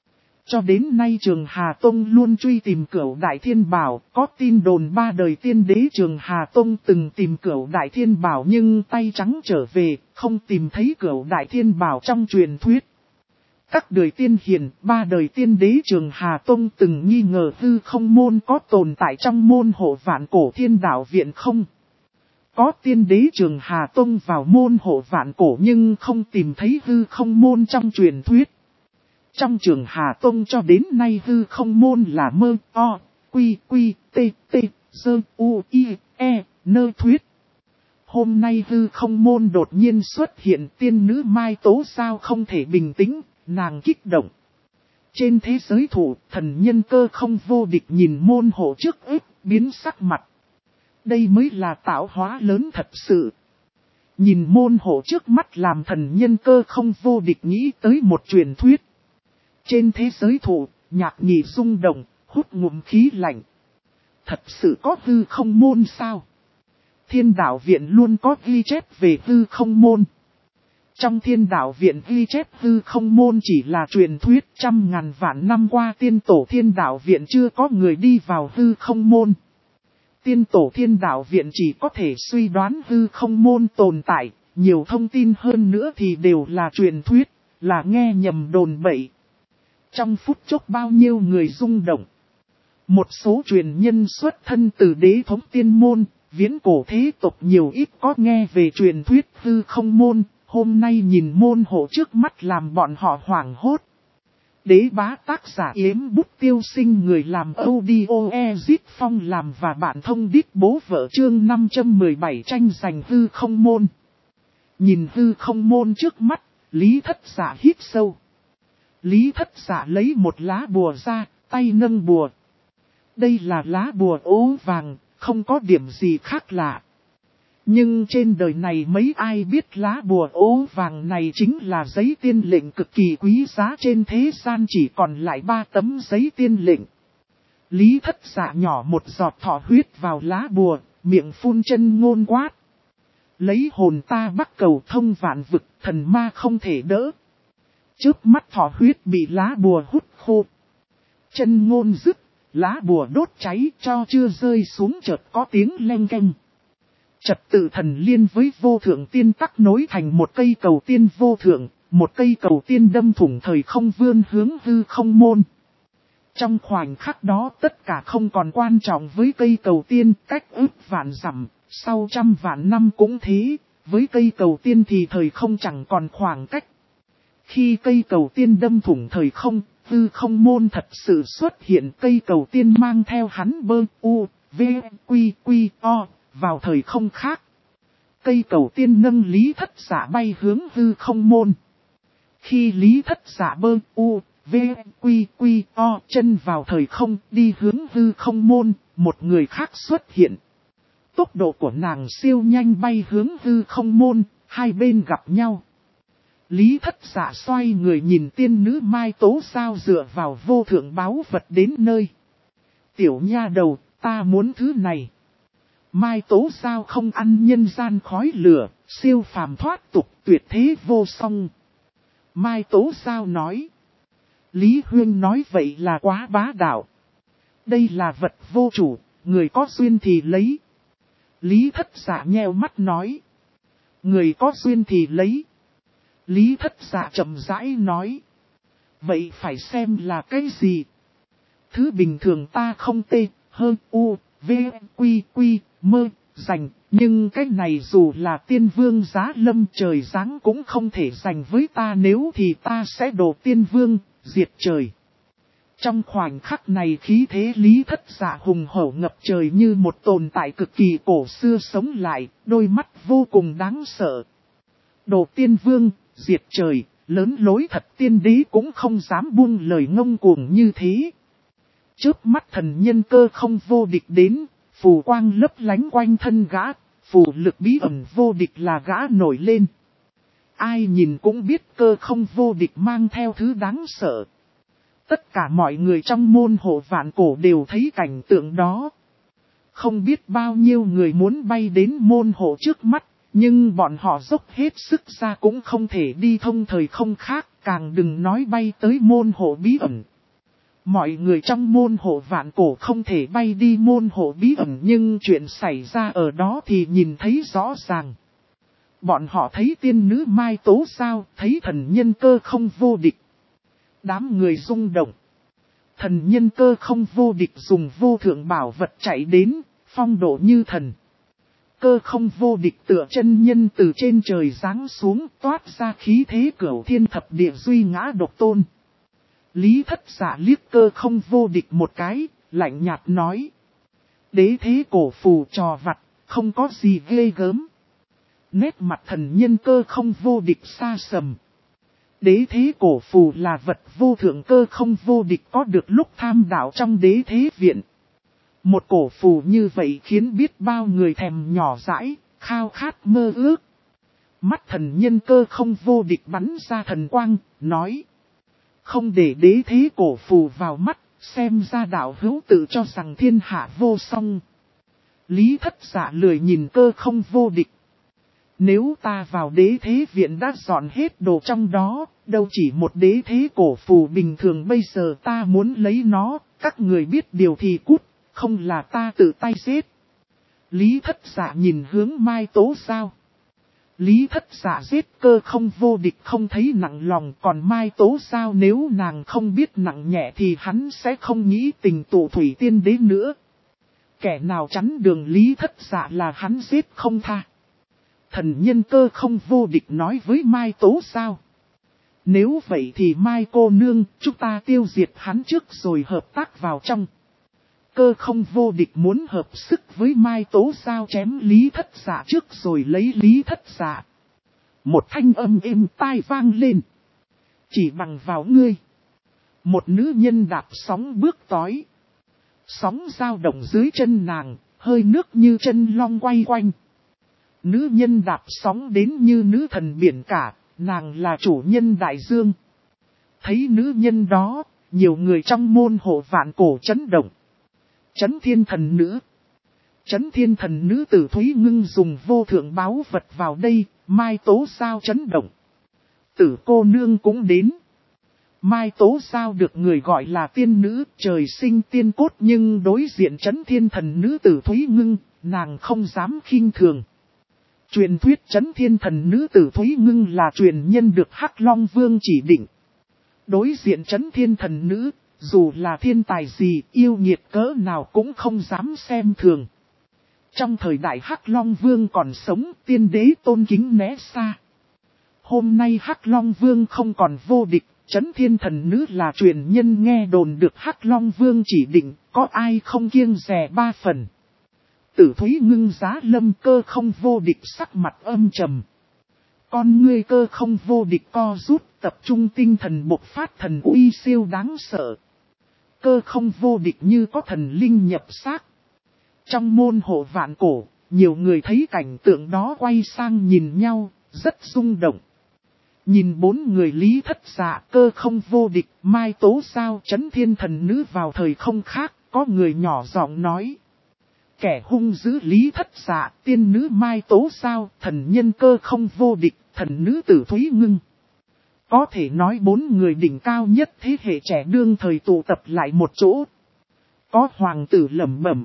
Cho đến nay Trường Hà Tông luôn truy tìm Cửu Đại Thiên Bảo, có tin đồn 3 đời tiên đế Trường Hà Tông từng tìm Cửu Đại Thiên Bảo nhưng tay trắng trở về, không tìm thấy Cửu Đại Thiên Bảo trong truyền thuyết. Các đời tiên hiền, 3 đời tiên đế Trường Hà Tông từng nghi ngờ hư không môn có tồn tại trong môn hộ Vạn Cổ Thiên Đạo Viện không? Có tiên đế Trường Hà Tông vào môn hộ Vạn Cổ nhưng không tìm thấy hư không môn trong truyền thuyết. Trong Trường Hà Tông cho đến nay hư không môn là mơ, o, quy, quy, tê, tê, dơ, u, i, e, nơ thuyết. Hôm nay hư không môn đột nhiên xuất hiện tiên nữ Mai Tố sao không thể bình tĩnh, nàng kích động. Trên thế giới thủ, thần nhân cơ không vô địch nhìn môn hộ trước ức, biến sắc mặt. Đây mới là tạo hóa lớn thật sự. Nhìn môn hộ trước mắt làm thần nhân cơ không vô địch nghĩ tới một truyền thuyết. Trên thế giới thủ, nhạc nhị rung động, hút ngụm khí lạnh. Thật sự có hư không môn sao? Thiên đạo viện luôn có ghi chép về hư không môn. Trong thiên đạo viện ghi chép hư không môn chỉ là truyền thuyết, trăm ngàn vạn năm qua tiên tổ thiên đạo viện chưa có người đi vào hư không môn. Tiên tổ thiên đạo viện chỉ có thể suy đoán hư không môn tồn tại, nhiều thông tin hơn nữa thì đều là truyền thuyết, là nghe nhầm đồn bậy. Trong phút chốc bao nhiêu người rung động. Một số truyền nhân xuất thân từ đế thống tiên môn, viễn cổ thế tộc nhiều ít có nghe về truyền thuyết hư không môn, hôm nay nhìn môn hộ trước mắt làm bọn họ hoảng hốt. Đế bá tác giả Yếm Bút Tiêu Sinh người làm audio Ezit Phong làm và bạn thông đít bố vợ chương 517 tranh giành hư không môn. Nhìn hư không môn trước mắt, Lý Thất Giả hít sâu. Lý Thất Giả lấy một lá bùa ra, tay nâng bùa. Đây là lá bùa ố vàng, không có điểm gì khác lạ. Nhưng trên đời này mấy ai biết lá bùa ố vàng này chính là giấy tiên lệnh cực kỳ quý giá trên thế gian chỉ còn lại 3 tấm giấy tiên lệnh. Lý Thất Giả nhỏ một giọt thọ huyết vào lá bùa, miệng phun chân ngôn quát. Lấy hồn ta bắt cầu thông vạn vực, thần ma không thể đỡ. Trước mắt thọ huyết bị lá bùa hút khô. Chân ngôn dứt, lá bùa đốt cháy cho chưa rơi xuống chợt có tiếng leng keng. Trật tự thần liên với vô thượng tiên tắc nối thành một cây cầu tiên vô thượng, một cây cầu tiên đâm thủng thời không vươn hướng hư không môn. Trong khoảnh khắc đó tất cả không còn quan trọng với cây cầu tiên cách ước vạn dặm, sau trăm vạn năm cũng thế, với cây cầu tiên thì thời không chẳng còn khoảng cách. Khi cây cầu tiên đâm thủng thời không, hư không môn thật sự xuất hiện cây cầu tiên mang theo hắn bơ, u, v, quy, quy, o. Vào thời không khác, cây cầu tiên nâng Lý Thất Giả bay hướng hư không môn. Khi Lý Thất Giả bơ, u, v, quy, quy, o chân vào thời không đi hướng hư không môn, một người khác xuất hiện. Tốc độ của nàng siêu nhanh bay hướng hư không môn, hai bên gặp nhau. Lý Thất Giả xoay người nhìn tiên nữ Mai Tố sao dựa vào vô thượng báu vật đến nơi. Tiểu nha đầu, ta muốn thứ này. Mai Tố sao không ăn nhân gian khói lửa, siêu phàm thoát tục tuyệt thế vô song. Mai Tố sao nói. Lý Huyên nói vậy là quá bá đạo. Đây là vật vô chủ, người có duyên thì lấy. Lý Thất Giả nheo mắt nói. Người có duyên thì lấy. Lý Thất Giả chậm rãi nói. Vậy phải xem là cái gì? Thứ bình thường ta không tê, hơn u, v, quy, quy, mơ, dành. Nhưng cái này dù là tiên vương giá lâm trời giáng cũng không thể dành với ta, nếu thì ta sẽ đổ tiên vương, diệt trời. Trong khoảnh khắc này khí thế Lý Thất Giả hùng hổ ngập trời như một tồn tại cực kỳ cổ xưa sống lại, đôi mắt vô cùng đáng sợ. Đổ tiên vương, diệt trời, lớn lối thật, tiên đế cũng không dám buông lời ngông cuồng như thế. Trước mắt thần nhân cơ không vô địch đến, phù quang lấp lánh quanh thân gã, phù lực bí ẩn vô địch là gã nổi lên. Ai nhìn cũng biết cơ không vô địch mang theo thứ đáng sợ. Tất cả mọi người trong môn hộ vạn cổ đều thấy cảnh tượng đó. Không biết bao nhiêu người muốn bay đến môn hộ trước mắt, nhưng bọn họ dốc hết sức ra cũng không thể đi thông thời không khác, càng đừng nói bay tới môn hộ bí ẩn. Mọi người trong môn hộ vạn cổ không thể bay đi môn hộ bí ẩn, nhưng chuyện xảy ra ở đó thì nhìn thấy rõ ràng. Bọn họ thấy tiên nữ Mai Tố Sao, thấy thần nhân Cơ Không vô địch. Đám người rung động. Thần nhân Cơ Không vô địch dùng vô thượng bảo vật chạy đến, phong độ như thần. Cơ Không vô địch tựa chân nhân từ trên trời giáng xuống, toát ra khí thế cửu thiên thập địa duy ngã độc tôn. Lý Thất Dạ liếc Cơ Không vô địch một cái, lạnh nhạt nói. Đế thế cổ phù trò vặt, không có gì ghê gớm. Nét mặt thần nhân Cơ Không vô địch xa sầm. Đế thế cổ phù là vật vô thượng Cơ Không vô địch có được lúc tham đạo trong đế thế viện. Một cổ phù như vậy khiến biết bao người thèm nhỏ dãi, khao khát mơ ước. Mắt thần nhân Cơ Không vô địch bắn ra thần quang, nói. Không để đế thế cổ phù vào mắt, xem ra đạo hữu tự cho rằng thiên hạ vô song. Lý Thất Dạ lười nhìn Cơ Không vô địch. Nếu ta vào đế thế viện đã dọn hết đồ trong đó, đâu chỉ một đế thế cổ phù bình thường, bây giờ ta muốn lấy nó, các người biết điều thì cút, không là ta tự tay giết. Lý Thất Dạ nhìn hướng Mai Tố Sao. Lý Thất Dạ giết Cơ Không vô địch không thấy nặng lòng, còn Mai Tố Sao nếu nàng không biết nặng nhẹ thì hắn sẽ không nghĩ tình tụ thủy tiên đế nữa. Kẻ nào chắn đường Lý Thất Dạ là hắn giết không tha. Thần nhân Cơ Không vô địch nói với Mai Tố Sao. Nếu vậy thì Mai cô nương, chúng ta tiêu diệt hắn trước rồi hợp tác vào trong. Cơ Không vô địch muốn hợp sức với Mai Tố Sao chém Lý Thất Dạ trước rồi lấy Lý Thất Dạ. Một thanh âm êm tai vang lên. Chỉ bằng vào ngươi. Một nữ nhân đạp sóng bước tới. Sóng dao động dưới chân nàng, hơi nước như chân long quay quanh. Nữ nhân đạp sóng đến như nữ thần biển cả, nàng là chủ nhân đại dương. Thấy nữ nhân đó, nhiều người trong môn hộ vạn cổ chấn động. Chấn thiên thần nữ. Chấn thiên thần nữ Tử Thúy Ngưng dùng vô thượng báu vật vào đây, Mai Tố Sao chấn động. Tử cô nương cũng đến. Mai Tố Sao được người gọi là tiên nữ, trời sinh tiên cốt, nhưng đối diện chấn thiên thần nữ Tử Thúy Ngưng, nàng không dám khinh thường. Truyền thuyết chấn thiên thần nữ Tử Thúy Ngưng là truyền nhân được Hắc Long Vương chỉ định. Đối diện chấn thiên thần nữ, dù là thiên tài gì, yêu nghiệt cỡ nào cũng không dám xem thường. Trong thời đại Hắc Long Vương còn sống, tiên đế tôn kính né xa. Hôm nay Hắc Long Vương không còn vô địch, chấn thiên thần nữ là truyền nhân nghe đồn được Hắc Long Vương chỉ định, có ai không kiêng dè ba phần. Tử Thúy Ngưng giá lâm Cơ Không vô địch sắc mặt âm trầm. Con ngươi Cơ Không vô địch co rút, tập trung tinh thần bộc phát thần uy siêu đáng sợ. Cơ Không vô địch như có thần linh nhập xác. Trong môn hộ vạn cổ, nhiều người thấy cảnh tượng đó quay sang nhìn nhau, rất rung động. Nhìn bốn người Lý Thất Dạ, Cơ Không vô địch, Mai Tố Sao, chấn thiên thần nữ vào thời không khác, có người nhỏ giọng nói. Kẻ hung dữ Lý Thất Dạ, tiên nữ Mai Tố Sao, thần nhân Cơ Không vô địch, thần nữ Tử Thúy Ngưng. Có thể nói bốn người đỉnh cao nhất thế hệ trẻ đương thời tụ tập lại một chỗ. Có hoàng tử lẩm bẩm.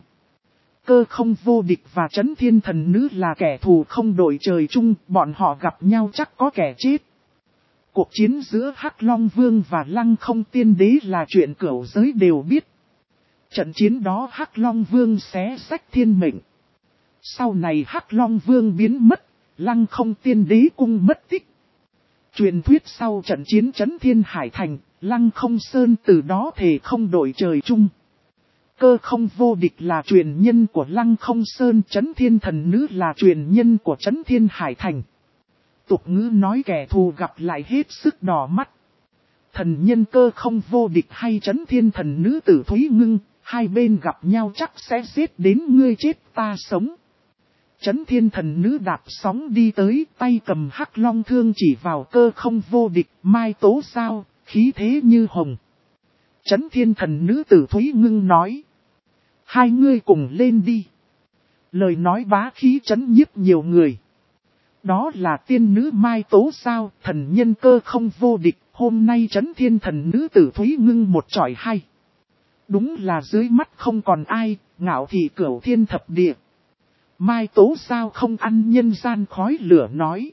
Cơ Không vô địch và chấn thiên thần nữ là kẻ thù không đội trời chung, bọn họ gặp nhau chắc có kẻ chết. Cuộc chiến giữa Hắc Long Vương và Lăng Không Tiên Đế là chuyện cửu giới đều biết. Trận chiến đó Hắc Long Vương xé rách thiên mệnh. Sau này Hắc Long Vương biến mất, Lăng Không Tiên Đế cung mất tích. Truyền thuyết sau trận chiến chấn thiên hải thành, Lăng Không Sơn từ đó thề không đổi trời chung. Cơ Không vô địch là truyền nhân của Lăng Không Sơn, chấn thiên thần nữ là truyền nhân của chấn thiên hải thành. Tục ngữ nói kẻ thù gặp lại hết sức đỏ mắt. Thần nhân Cơ Không vô địch hay chấn thiên thần nữ Tử Thúy Ngưng, hai bên gặp nhau chắc sẽ giết đến ngươi chết ta sống. Chấn thiên thần nữ đạp sóng đi tới, tay cầm Hắc Long thương chỉ vào Cơ Không vô địch, Mai Tố Sao, khí thế như hồng. Chấn thiên thần nữ Tử Thúy Ngưng nói. Hai ngươi cùng lên đi. Lời nói bá khí chấn nhiếp nhiều người. Đó là tiên nữ Mai Tố Sao, thần nhân Cơ Không vô địch, hôm nay chấn thiên thần nữ Tử Thúy Ngưng một chọi hay. Đúng là dưới mắt không còn ai, ngạo thị cửu thiên thập địa. Mai Tố sao không ăn nhân gian khói lửa nói.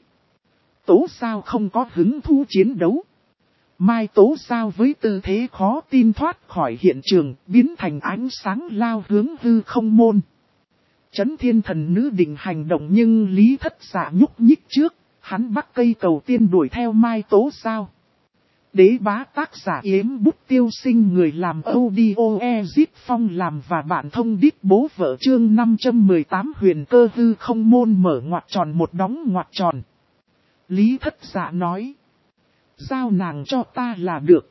Tố sao không có hứng thú chiến đấu. Mai Tố sao với tư thế khó tin thoát khỏi hiện trường, biến thành ánh sáng lao hướng hư không môn. Chấn thiên thần nữ định hành động nhưng Lý Thất Dạ nhúc nhích trước, hắn bắt cây cầu tiên đuổi theo Mai Tố sao. Đế bá tác giả Yếm Bút Tiêu Sinh người làm audio Ezit Phong làm và bạn thông điệp bố vợ chương 518 huyền cơ hư không môn mở ngoặc tròn một đóng ngoặc tròn. Lý Thất Dạ nói. Giao nàng cho ta là được.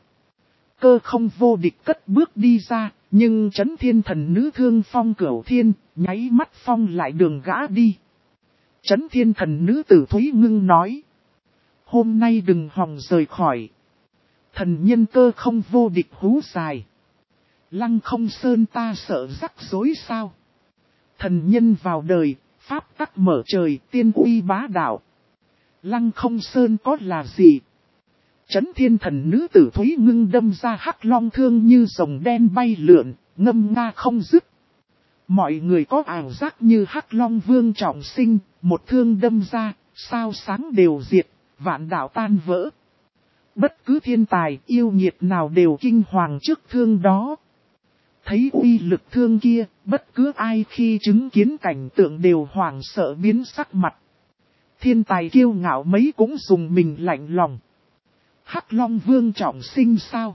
Cơ không vô địch cất bước đi ra, nhưng chấn thiên thần nữ thương phong cửu thiên, nháy mắt phong lại đường gã đi. Chấn thiên thần nữ tử Thúy Ngưng nói. Hôm nay đừng hòng rời khỏi. Thần nhân cơ không vô địch hú dài. Lăng không sơn ta sợ rắc rối sao. Thần nhân vào đời, pháp tắc mở trời, tiên uy bá đạo. Lăng không sơn có là gì? Chấn thiên thần nữ tử Thúy Ngưng đâm ra hắc long thương như rồng đen bay lượn, ngâm nga không dứt. Mọi người có ảo giác như hắc long vương trọng sinh, một thương đâm ra, sao sáng đều diệt, vạn đạo tan vỡ. Bất cứ thiên tài yêu nghiệt nào đều kinh hoàng trước thương đó. Thấy uy lực thương kia, bất cứ ai khi chứng kiến cảnh tượng đều hoảng sợ biến sắc mặt. Thiên tài kiêu ngạo mấy cũng dùng mình lạnh lòng. Hắc Long Vương trọng sinh sao?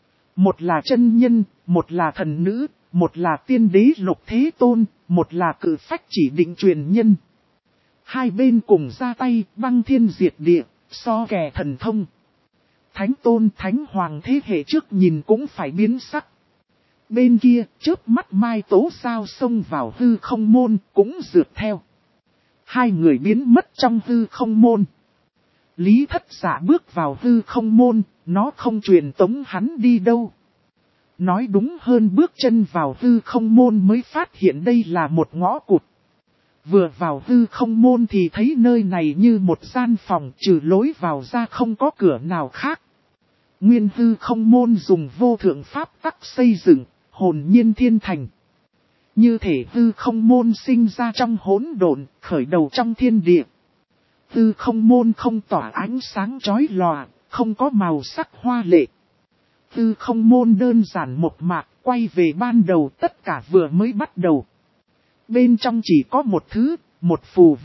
Một là chân nhân, một là thần nữ, một là tiên đế lục thế tôn, một là cử phách chỉ định truyền nhân. Hai bên cùng ra tay băng thiên diệt địa, so kẻ thần thông. Thánh tôn thánh hoàng thế hệ trước nhìn cũng phải biến sắc. Bên kia, chớp mắt Mai Tố sao xông vào hư không môn, cũng rượt theo. Hai người biến mất trong hư không môn. Lý Thất Dạ bước vào hư không môn, nó không truyền tống hắn đi đâu. Nói đúng hơn bước chân vào hư không môn mới phát hiện đây là một ngõ cụt. Vừa vào hư không môn thì thấy nơi này như một gian phòng trừ lối vào ra không có cửa nào khác. Nguyên hư không môn dùng vô thượng pháp tắc xây dựng, hồn nhiên thiên thành. Như thể hư không môn sinh ra trong hỗn độn, khởi đầu trong thiên địa. Hư không môn không tỏa ánh sáng chói lòa, không có màu sắc hoa lệ. Hư không môn đơn giản một mạc, quay về ban đầu tất cả vừa mới bắt đầu. Bên trong chỉ có một thứ, một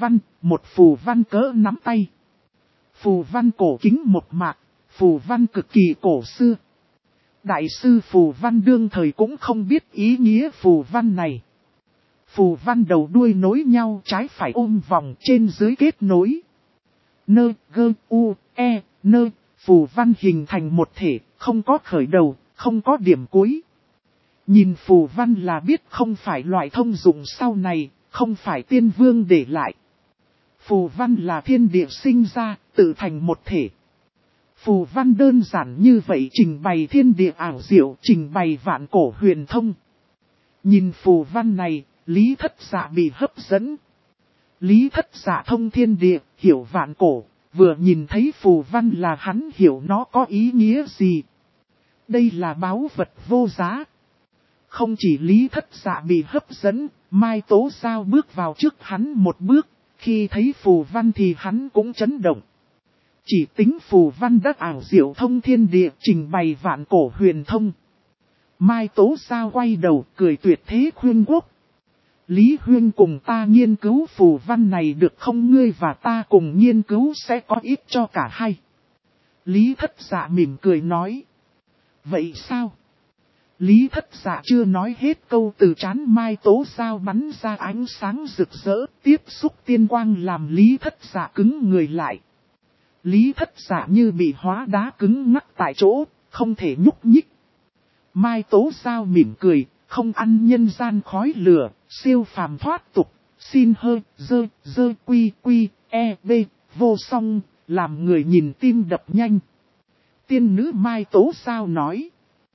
phù văn cỡ nắm tay. Phù văn cổ kính một mạc, phù văn cực kỳ cổ xưa. Đại sư phù văn đương thời cũng không biết ý nghĩa phù văn này. Phù văn đầu đuôi nối nhau trái phải ôm vòng trên dưới kết nối. Nơ, gơ, u, e, nơ, phù văn hình thành một thể, không có khởi đầu, không có điểm cuối. Nhìn phù văn là biết không phải loại thông dụng sau này, không phải tiên vương để lại. Phù văn là thiên địa sinh ra, tự thành một thể. Phù văn đơn giản như vậy trình bày thiên địa ảo diệu, trình bày vạn cổ huyền thông. Nhìn phù văn này, Lý Thất Dạ bị hấp dẫn. Lý Thất Dạ thông thiên địa, hiểu vạn cổ, vừa nhìn thấy phù văn là hắn hiểu nó có ý nghĩa gì. Đây là báu vật vô giá. Không chỉ Lý Thất Dạ bị hấp dẫn, Mai Tố sao bước vào trước hắn một bước, khi thấy phù văn thì hắn cũng chấn động. Chỉ tính phù văn đắc ảo diệu thông thiên địa trình bày vạn cổ huyền thông. Mai Tố sao quay đầu cười tuyệt thế khuyên quốc. Lý Huyên cùng ta nghiên cứu phù văn này được không, ngươi và ta cùng nghiên cứu sẽ có ích cho cả hai. Lý Thất Dạ mỉm cười nói. Vậy sao? Lý Thất Dạ chưa nói hết câu từ trán Mai Tố sao bắn ra ánh sáng rực rỡ, tiếp xúc tiên quang làm Lý Thất Dạ cứng người lại. Lý Thất Dạ như bị hóa đá cứng ngắc tại chỗ, không thể nhúc nhích. Mai Tố sao mỉm cười, không ăn nhân gian khói lửa, siêu phàm thoát tục, xin hơi, dơ quy, vô song, làm người nhìn tim đập nhanh. Tiên nữ Mai Tố sao nói.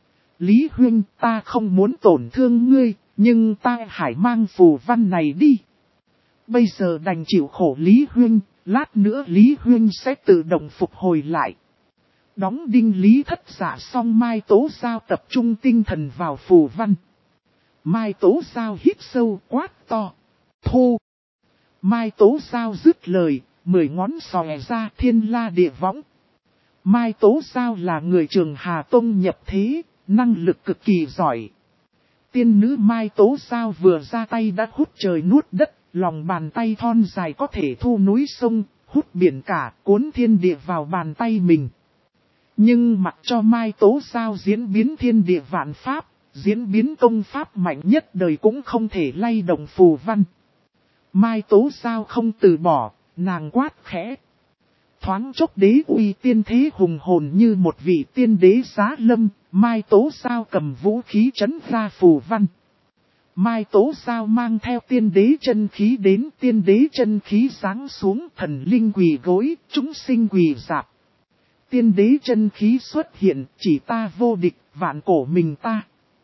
Lý Huyên, ta không muốn tổn thương ngươi, nhưng ta hãy mang phù văn này đi. Bây giờ đành chịu khổ Lý Huyên, lát nữa Lý Huyên sẽ tự động phục hồi lại. Đóng đinh Lý Thất Dạ xong Mai Tố Giao tập trung tinh thần vào phù văn. Mai Tố Giao hít sâu quát to. Thu. Mai Tố Giao dứt lời, 10 ngón xòe ra thiên la địa võng. Mai Tố Giao là người Trường Hà Tông nhập thế, năng lực cực kỳ giỏi. Tiên nữ Mai Tố Giao vừa ra tay đã hút trời nuốt đất, lòng bàn tay thon dài có thể thu núi sông, hút biển cả, cuốn thiên địa vào bàn tay mình. Nhưng mặc cho Mai Tố Giao diễn biến thiên địa vạn pháp, diễn biến công pháp mạnh nhất đời cũng không thể lay động phù văn. Mai Tố Giao không từ bỏ, nàng quát khẽ. Thoáng chốc đế uy tiên thế hùng hồn như một vị tiên đế giá lâm, Mai Tố Giao cầm vũ khí trấn ra phù văn. Mai Tố Giao mang theo tiên đế chân khí đến, tiên đế chân khí giáng xuống, thần linh quỳ gối, chúng sinh quỳ rạp. Tiên đế chân khí xuất hiện, chỉ ta vô địch, vạn cổ mình ta.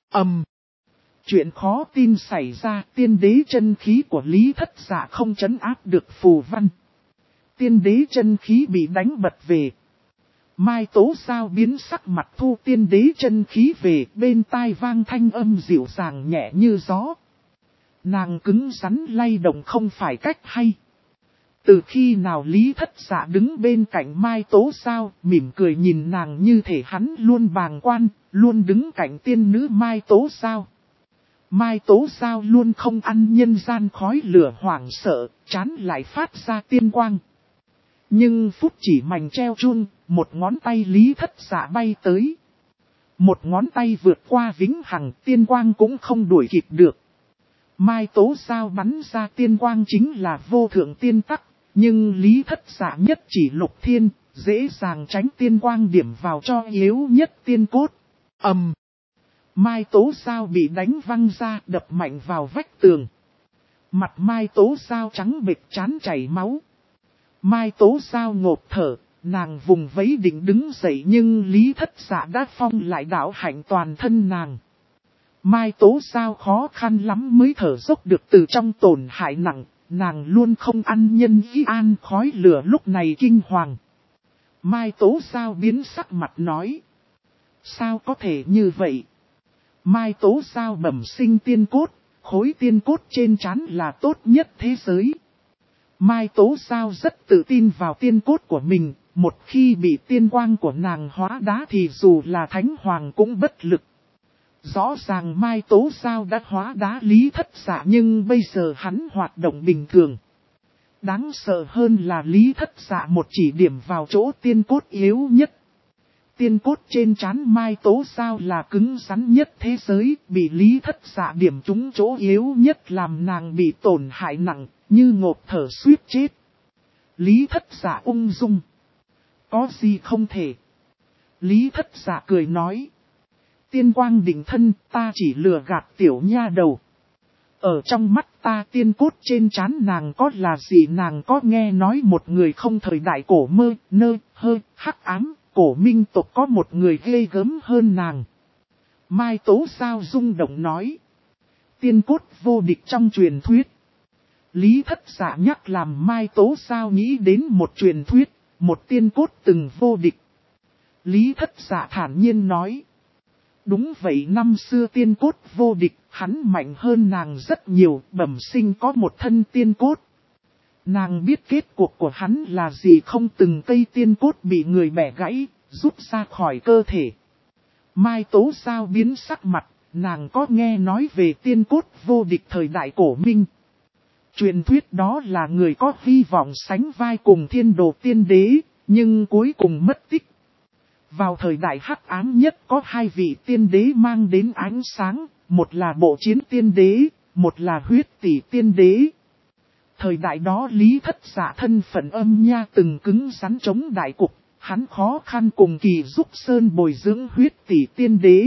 Chuyện khó tin xảy ra, tiên đế chân khí của Lý Thất Dạ không trấn áp được phù văn. Tiên đế chân khí bị đánh bật về. Mai Tố Giao biến sắc mặt thu tiên đế chân khí về, bên tai vang thanh âm dịu dàng nhẹ như gió. Nàng cứng rắn lay động không phải cách hay. Từ khi nào Lý Thất Dạ đứng bên cạnh Mai Tố Giao, mỉm cười nhìn nàng như thể hắn luôn bàng quan, luôn đứng cạnh tiên nữ Mai Tố Giao. Mai Tố Giao luôn không ăn nhân gian khói lửa hoảng sợ, chán lại phát ra tiên quang. Nhưng phút chỉ mảnh treo chuông, một ngón tay Lý Thất Dạ bay tới. Một ngón tay vượt qua vĩnh hằng, tiên quang cũng không đuổi kịp được. Mai Tố Giao bắn ra tiên quang chính là vô thượng tiên tắc, nhưng Lý Thất Dạ nhất chỉ lục thiên, dễ dàng tránh tiên quang điểm vào cho yếu nhất tiên cốt. Mai Tố Giao bị đánh văng ra, đập mạnh vào vách tường. Mặt Mai Tố Giao trắng bệch, trán chảy máu. Mai Tố Giao ngộp thở, nàng vùng vẫy định đứng dậy nhưng Lý Thất Dạ đã phong lại đạo hạnh toàn thân nàng. Mai Tố Giao khó khăn lắm mới thở dốc được từ trong tổn hại nặng, nàng luôn không ăn nhân ý an khói lửa lúc này kinh hoàng. Mai Tố Giao biến sắc mặt nói. Sao có thể như vậy? Mai Tố Giao bẩm sinh tiên cốt, khối tiên cốt trên trán là tốt nhất thế giới. Mai Tố Giao rất tự tin vào tiên cốt của mình, một khi bị tiên quang của nàng hóa đá thì dù là thánh hoàng cũng bất lực. Rõ ràng Mai Tố Giao đã hóa đá Lý Thất Dạ nhưng bây giờ hắn hoạt động bình thường. Đáng sợ hơn là Lý Thất Dạ một chỉ điểm vào chỗ tiên cốt yếu nhất. Tiên cốt trên trán Mai Tố Giao là cứng rắn nhất thế giới, bị Lý Thất Dạ điểm trúng chỗ yếu nhất làm nàng bị tổn hại nặng, như ngộp thở suýt chết. Lý Thất Dạ ung dung. Có gì không thể? Lý Thất Dạ cười nói. Tiên quang định thân, ta chỉ lừa gạt tiểu nha đầu. Ở trong mắt ta tiên cốt trên trán nàng có là gì? Nàng có nghe nói một người không thời đại cổ mơ, nơ, hơ, hắc ám, cổ minh tộc có một người ghê gớm hơn nàng. Mai Tố Giao rung động nói. Tiên cốt vô địch trong truyền thuyết. Lý Thất Dạ nhắc làm Mai Tố Giao nghĩ đến một truyền thuyết, một tiên cốt từng vô địch. Lý Thất Dạ thản nhiên nói. Đúng vậy, năm xưa tiên cốt vô địch, hắn mạnh hơn nàng rất nhiều, bẩm sinh có một thân tiên cốt. Nàng biết kết cuộc của hắn là gì, không từng cây tiên cốt bị người bẻ gãy, rút ra khỏi cơ thể. Mai Tố Giao biến sắc mặt, nàng có nghe nói về tiên cốt vô địch thời đại cổ minh. Truyền thuyết đó là người có hy vọng sánh vai cùng thiên đồ tiên đế, nhưng cuối cùng mất tích. Vào thời đại hắc ám nhất có hai vị tiên đế mang đến ánh sáng, một là bộ chiến tiên đế, một là huyết tỷ tiên đế. Thời đại đó Lý Thất Dạ thân phận âm nha từng cứng rắn chống đại cục, hắn khó khăn cùng kỳ giúp Sơn bồi dưỡng huyết tỷ tiên đế.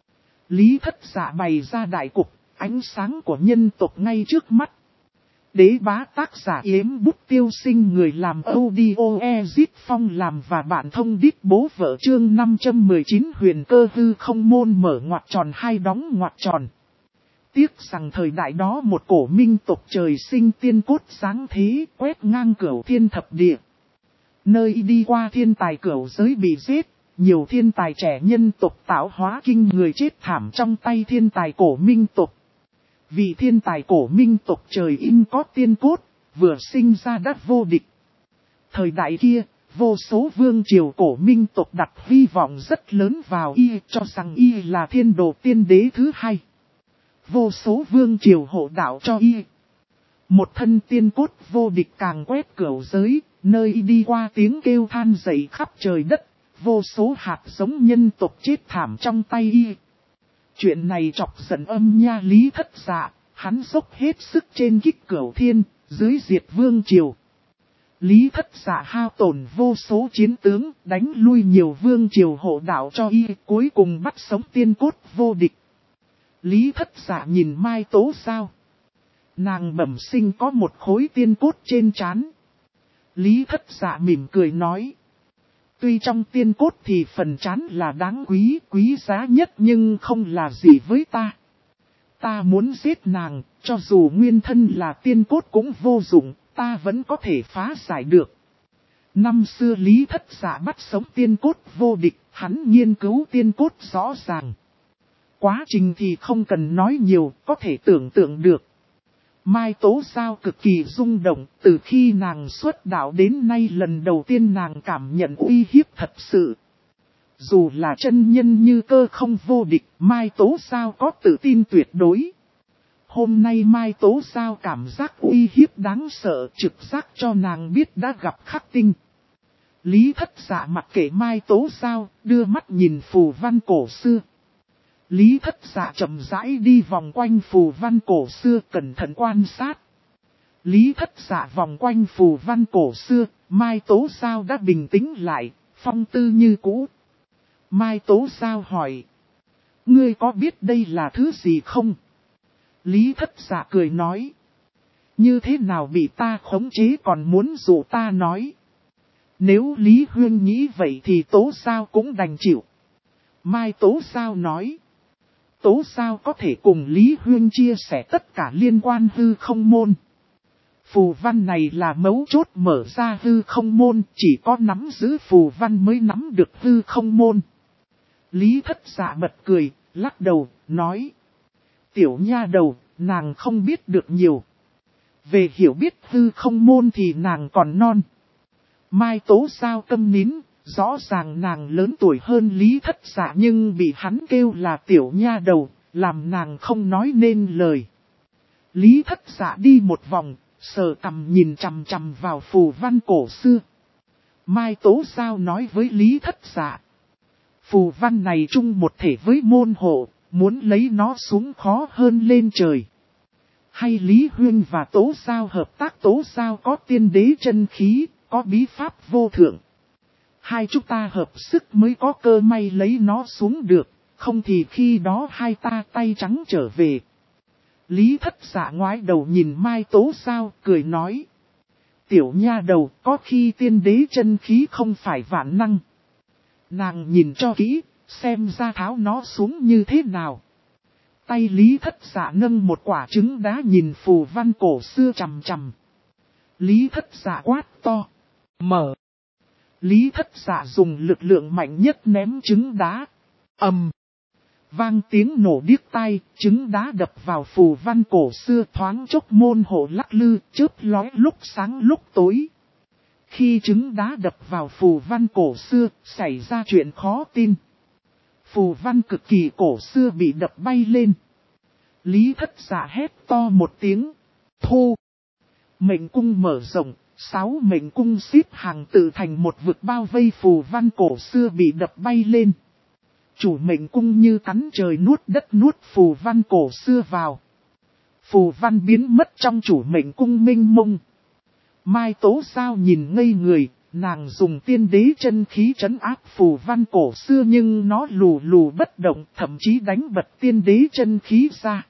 Lý Thất Dạ bày ra đại cục, ánh sáng của nhân tộc ngay trước mắt. Đế bá tác giả Yếm Bút Tiêu Sinh, người làm audio Ezit Phong làm và bạn thông đít bố vợ chương 519 huyền cơ hư không môn mở ngoặc tròn hai đóng ngoặc tròn. Tiếc rằng thời đại đó một cổ minh tộc trời sinh tiên cốt sáng thế quét ngang cửu thiên thập địa. Nơi đi qua thiên tài cửu giới bị giết, nhiều thiên tài trẻ nhân tộc tạo hóa kinh người chết thảm trong tay thiên tài cổ minh tộc. Vì thiên tài cổ minh tộc trời in có tiên cốt, vừa sinh ra đã vô địch. Thời đại kia, vô số vương triều cổ minh tộc đặt hy vọng rất lớn vào y, cho rằng y là thiên đồ tiên đế thứ hai. Vô số vương triều hộ đạo cho y. Một thân tiên cốt vô địch càng quét cửu giới, nơi y đi qua tiếng kêu than dậy khắp trời đất, vô số hạt giống nhân tộc chết thảm trong tay y. Chuyện này chọc giận Âm Nha Lý Thất Dạ, hắn dốc hết sức trên kích cửu thiên, dưới diệt vương triều. Lý Thất Dạ hao tổn vô số chiến tướng, đánh lui nhiều vương triều hộ đạo cho y, cuối cùng bắt sống tiên cốt vô địch. Lý Thất Dạ nhìn Mai Tố Giao. Nàng bẩm sinh có một khối tiên cốt trên trán. Lý Thất Dạ mỉm cười nói. Tuy trong tiên cốt thì phần trán là đáng quý giá nhất nhưng không là gì với ta. Ta muốn giết nàng, cho dù nguyên thân là tiên cốt cũng vô dụng, ta vẫn có thể phá giải được. Năm xưa Lý Thất Dạ bắt sống tiên cốt vô địch, hắn nghiên cứu tiên cốt rõ ràng. Quá trình thì không cần nói nhiều, có thể tưởng tượng được. Mai Tố Giao cực kỳ rung động, từ khi nàng xuất đạo đến nay lần đầu tiên nàng cảm nhận uy hiếp thật sự. Dù là chân nhân như Cơ Không vô địch, Mai Tố Giao có tự tin tuyệt đối. Hôm nay Mai Tố Giao cảm giác uy hiếp đáng sợ, trực giác cho nàng biết đã gặp khắc tinh. Lý Thất Dạ mặc kệ Mai Tố Giao, đưa mắt nhìn phù văn cổ xưa. Lý Thất Dạ chậm rãi đi vòng quanh phù văn cổ xưa cẩn thận quan sát. Lý Thất Dạ vòng quanh phù văn cổ xưa, Mai Tố Giao đã bình tĩnh lại, phong tư như cũ. Mai Tố Giao hỏi. Ngươi có biết đây là thứ gì không? Lý Thất Dạ cười nói. Như thế nào bị ta khống chế còn muốn dụ ta nói. Nếu Lý Huyên nghĩ vậy thì Tố Giao cũng đành chịu. Mai Tố Giao nói. Tố Giao có thể cùng Lý Huyên chia sẻ tất cả liên quan hư không môn. Phù văn này là mấu chốt mở ra hư không môn, chỉ có nắm giữ phù văn mới nắm được hư không môn. Lý Thất Dạ bật cười, lắc đầu, nói. Tiểu nha đầu, nàng không biết được nhiều. Về hiểu biết hư không môn thì nàng còn non. Mai Tố Giao câm nín, rõ ràng nàng lớn tuổi hơn Lý Thất Dạ nhưng bị hắn kêu là tiểu nha đầu, làm nàng không nói nên lời. Lý Thất Dạ đi một vòng, sờ cằm nhìn chằm chằm vào phù văn cổ xưa. Mai Tố Giao nói với Lý Thất Dạ. Phù văn này chung một thể với môn hộ, muốn lấy nó xuống khó hơn lên trời. Hay Lý Huyên và Tố Giao hợp tác, Tố Giao có tiên đế chân khí, có bí pháp vô thượng. Hai chúng ta hợp sức mới có cơ may lấy nó xuống được, không thì khi đó hai ta tay trắng trở về. Lý Thất Dạ ngoái đầu nhìn Mai Tố Giao, cười nói. Tiểu nha đầu, có khi tiên đế chân khí không phải vạn năng. Nàng nhìn cho kỹ, xem ra tháo nó xuống như thế nào. Tay Lý Thất Dạ nâng một quả trứng đá nhìn phù văn cổ xưa chằm chằm. Lý Thất Dạ quát to. Mở. Lý Thất Dạ dùng lực lượng mạnh nhất ném trứng đá. Ầm. Vang tiếng nổ điếc tai, trứng đá đập vào phù văn cổ xưa thoáng chốc môn hộ lắc lư, chớp lóe lúc sáng lúc tối. Khi trứng đá đập vào phù văn cổ xưa, xảy ra chuyện khó tin. Phù văn cực kỳ cổ xưa bị đập bay lên. Lý Thất Dạ hét to một tiếng. Thu. Mệnh cung mở rộng, 6 mệnh cung xếp hàng tự thành một vực bao vây phù văn cổ xưa bị đập bay lên. Chủ mệnh cung như cắn trời nuốt đất nuốt phù văn cổ xưa vào. Phù văn biến mất trong chủ mệnh cung minh mông. Mai Tố Giao nhìn ngây người, nàng dùng tiên đế chân khí trấn áp phù văn cổ xưa nhưng nó lù lù bất động, thậm chí đánh bật tiên đế chân khí ra.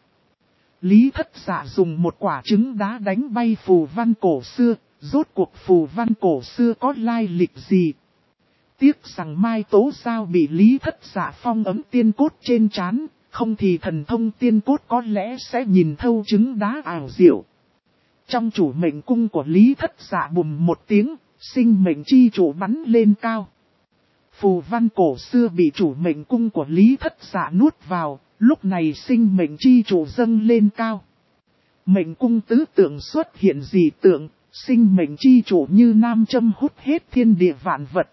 Lý Thất Dạ dùng một quả trứng đá đánh bay phù văn cổ xưa, rốt cuộc phù văn cổ xưa có lai lịch gì? Tiếc rằng Mai Tố Giao bị Lý Thất Dạ phong ấm tiên cốt trên trán, không thì thần thông tiên cốt có lẽ sẽ nhìn thâu trứng đá ảo diệu. Trong chủ mệnh cung của Lý Thất Dạ bùm một tiếng, sinh mệnh chi chủ bắn lên cao. Phù văn cổ xưa bị chủ mệnh cung của Lý Thất Dạ nuốt vào, lúc này sinh mệnh chi chủ dâng lên cao. Mệnh cung tứ tượng xuất hiện dị tượng, sinh mệnh chi chủ như nam châm hút hết thiên địa vạn vật.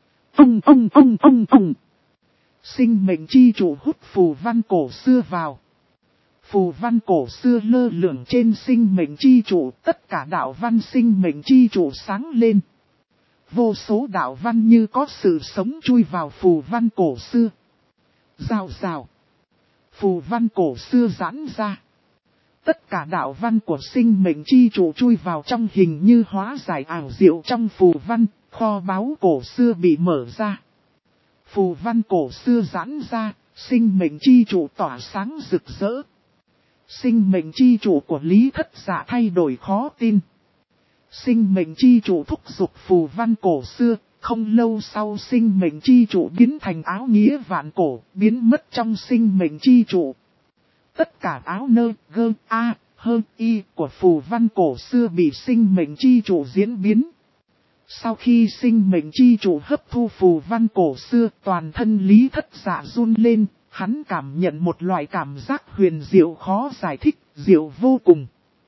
Sinh mệnh chi chủ hút phù văn cổ xưa vào. Phù văn cổ xưa lơ lửng trên sinh mệnh chi chủ, tất cả đạo văn sinh mệnh chi chủ sáng lên. Vô số đạo văn như có sự sống chui vào phù văn cổ xưa. Rào rào. Phù văn cổ xưa giãn ra. Tất cả đạo văn của sinh mệnh chi chủ chui vào trong hình như hóa giải ảo diệu trong phù văn, kho báu cổ xưa bị mở ra. Phù văn cổ xưa giãn ra, sinh mệnh chi chủ tỏa sáng rực rỡ. Sinh mệnh chi chủ của Lý Thất Dạ thay đổi khó tin. Sinh mệnh chi chủ thúc giục phù văn cổ xưa, không lâu sau sinh mệnh chi chủ biến thành áo nghĩa vạn cổ, biến mất trong sinh mệnh chi chủ. Tất cả áo nơ, gơ, a, hơ, y của phù văn cổ xưa bị sinh mệnh chi chủ diễn biến. Sau khi sinh mệnh chi chủ hấp thu phù văn cổ xưa, toàn thân Lý Thất Dạ run lên, hắn cảm nhận một loại cảm giác huyền diệu khó giải thích, diệu vô cùng.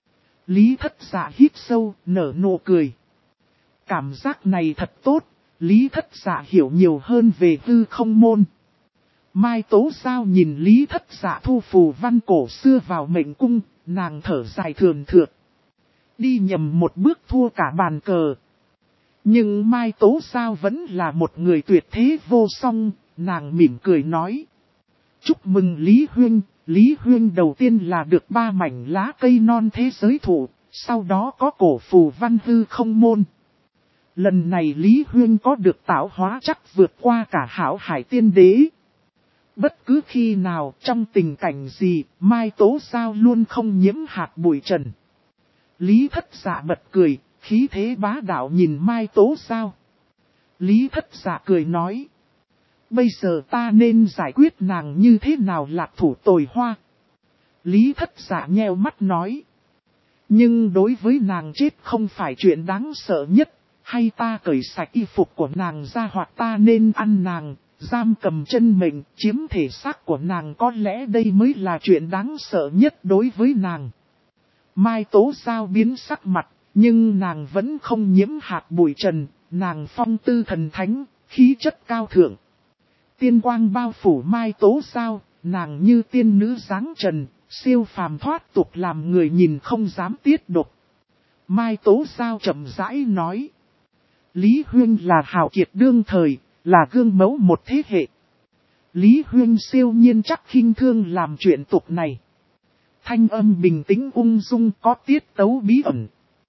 Lý Thất Dạ hít sâu, nở nụ cười. Cảm giác này thật tốt, Lý Thất Dạ hiểu nhiều hơn về hư không môn. Mai Tố Giao nhìn Lý Thất Dạ thu phù văn cổ xưa vào mệnh cung, nàng thở dài thườn thượt. Đi nhầm một bước thua cả bàn cờ. Nhưng Mai Tố Giao vẫn là một người tuyệt thế vô song, nàng mỉm cười nói. Chúc mừng Lý Huynh đầu tiên là được 3 mảnh lá cây non thế giới thụ, sau đó có cổ phù văn hư không môn. Lần này Lý Huynh có được tạo hóa chắc vượt qua cả hảo hải tiên đế. Bất cứ khi nào, trong tình cảnh gì, Mai Tố Giao luôn không nhiễm hạt bụi trần. Lý Thất Dạ bật cười, khí thế bá đạo nhìn Mai Tố Giao. Lý Thất Dạ cười nói. Bây giờ ta nên giải quyết nàng như thế nào lạc thủ tồi hoa. Lý Thất Dạ nheo mắt nói. Nhưng đối với nàng chết không phải chuyện đáng sợ nhất. Hay ta cởi sạch y phục của nàng ra hoặc ta nên ăn nàng, giam cầm chân mình, chiếm thể xác của nàng, có lẽ đây mới là chuyện đáng sợ nhất đối với nàng. Mai Tố Giao biến sắc mặt, nhưng nàng vẫn không nhiễm hạt bụi trần, nàng phong tư thần thánh, khí chất cao thượng. Tiên quang bao phủ Mai Tố Giao, nàng như tiên nữ dáng trần, siêu phàm thoát tục làm người nhìn không dám tiết độc. Mai Tố Giao chậm rãi nói. Lý Huynh là hào kiệt đương thời, là gương mẫu một thế hệ. Lý Huynh siêu nhiên chắc khinh thương làm chuyện tục này. Thanh âm bình tĩnh ung dung có tiết tấu bí ẩn.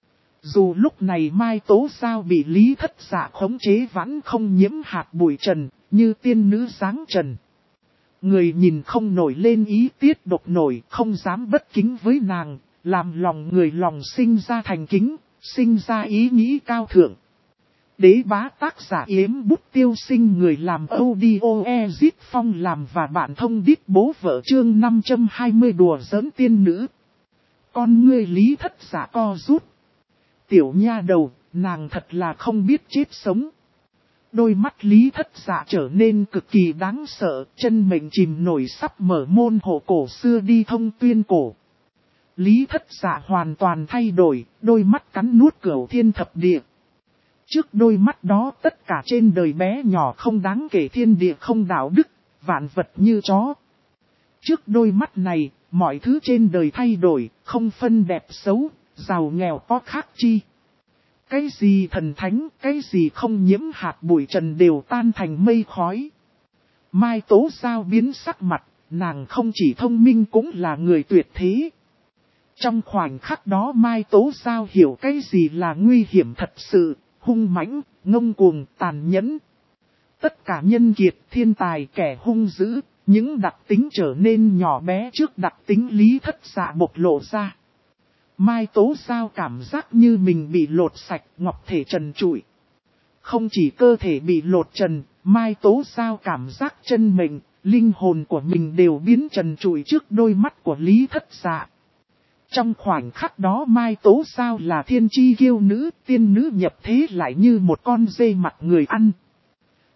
Dù lúc này Mai Tố Giao bị Lý Thất Dạ khống chế vẫn không nhiễm hạt bụi trần, như tiên nữ dáng trần. Người nhìn không nổi lên ý tiết độc nổi, không dám bất kính với nàng, làm lòng người lòng sinh ra thành kính, sinh ra ý nghĩ cao thượng. Đế bá tác giả Yếm Bút Tiêu Sinh, người làm audio Ezit Phong làm và bạn thông đít bố vợ chương 520 đùa giỡn tiên nữ. Con ngươi Lý Thất Dạ co rút. Tiểu nha đầu, nàng thật là không biết chết sống. Đôi mắt Lý Thất Dạ trở nên cực kỳ đáng sợ, chân mệnh chìm nổi sắp mở môn hộ cổ xưa đi thông tuyên cổ. Lý Thất Dạ hoàn toàn thay đổi, đôi mắt cắn nuốt cửu thiên thập địa. Trước đôi mắt đó tất cả trên đời bé nhỏ không đáng kể, thiên địa không đạo đức, vạn vật như chó. Trước đôi mắt này, mọi thứ trên đời thay đổi, không phân đẹp xấu, giàu nghèo có khác chi. Cái gì thần thánh, cái gì không nhiễm hạt bụi trần đều tan thành mây khói. Mai Tố Giao biến sắc mặt, nàng không chỉ thông minh cũng là người tuyệt thế. Trong khoảnh khắc đó Mai Tố Giao hiểu cái gì là nguy hiểm thật sự, hung mãnh, ngông cuồng, tàn nhẫn. Tất cả nhân kiệt, thiên tài, kẻ hung dữ, những đặc tính trở nên nhỏ bé trước đặc tính Lý Thất Dạ bộc lộ ra. Mai Tố Giao cảm giác như mình bị lột sạch, ngọc thể trần trụi. Không chỉ cơ thể bị lột trần, Mai Tố Giao cảm giác chân mình, linh hồn của mình đều biến trần trụi trước đôi mắt của Lý Thất Dạ. Trong khoảnh khắc đó Mai Tố Giao là thiên chi kiêu nữ, tiên nữ nhập thế lại như một con dê mặt người ăn.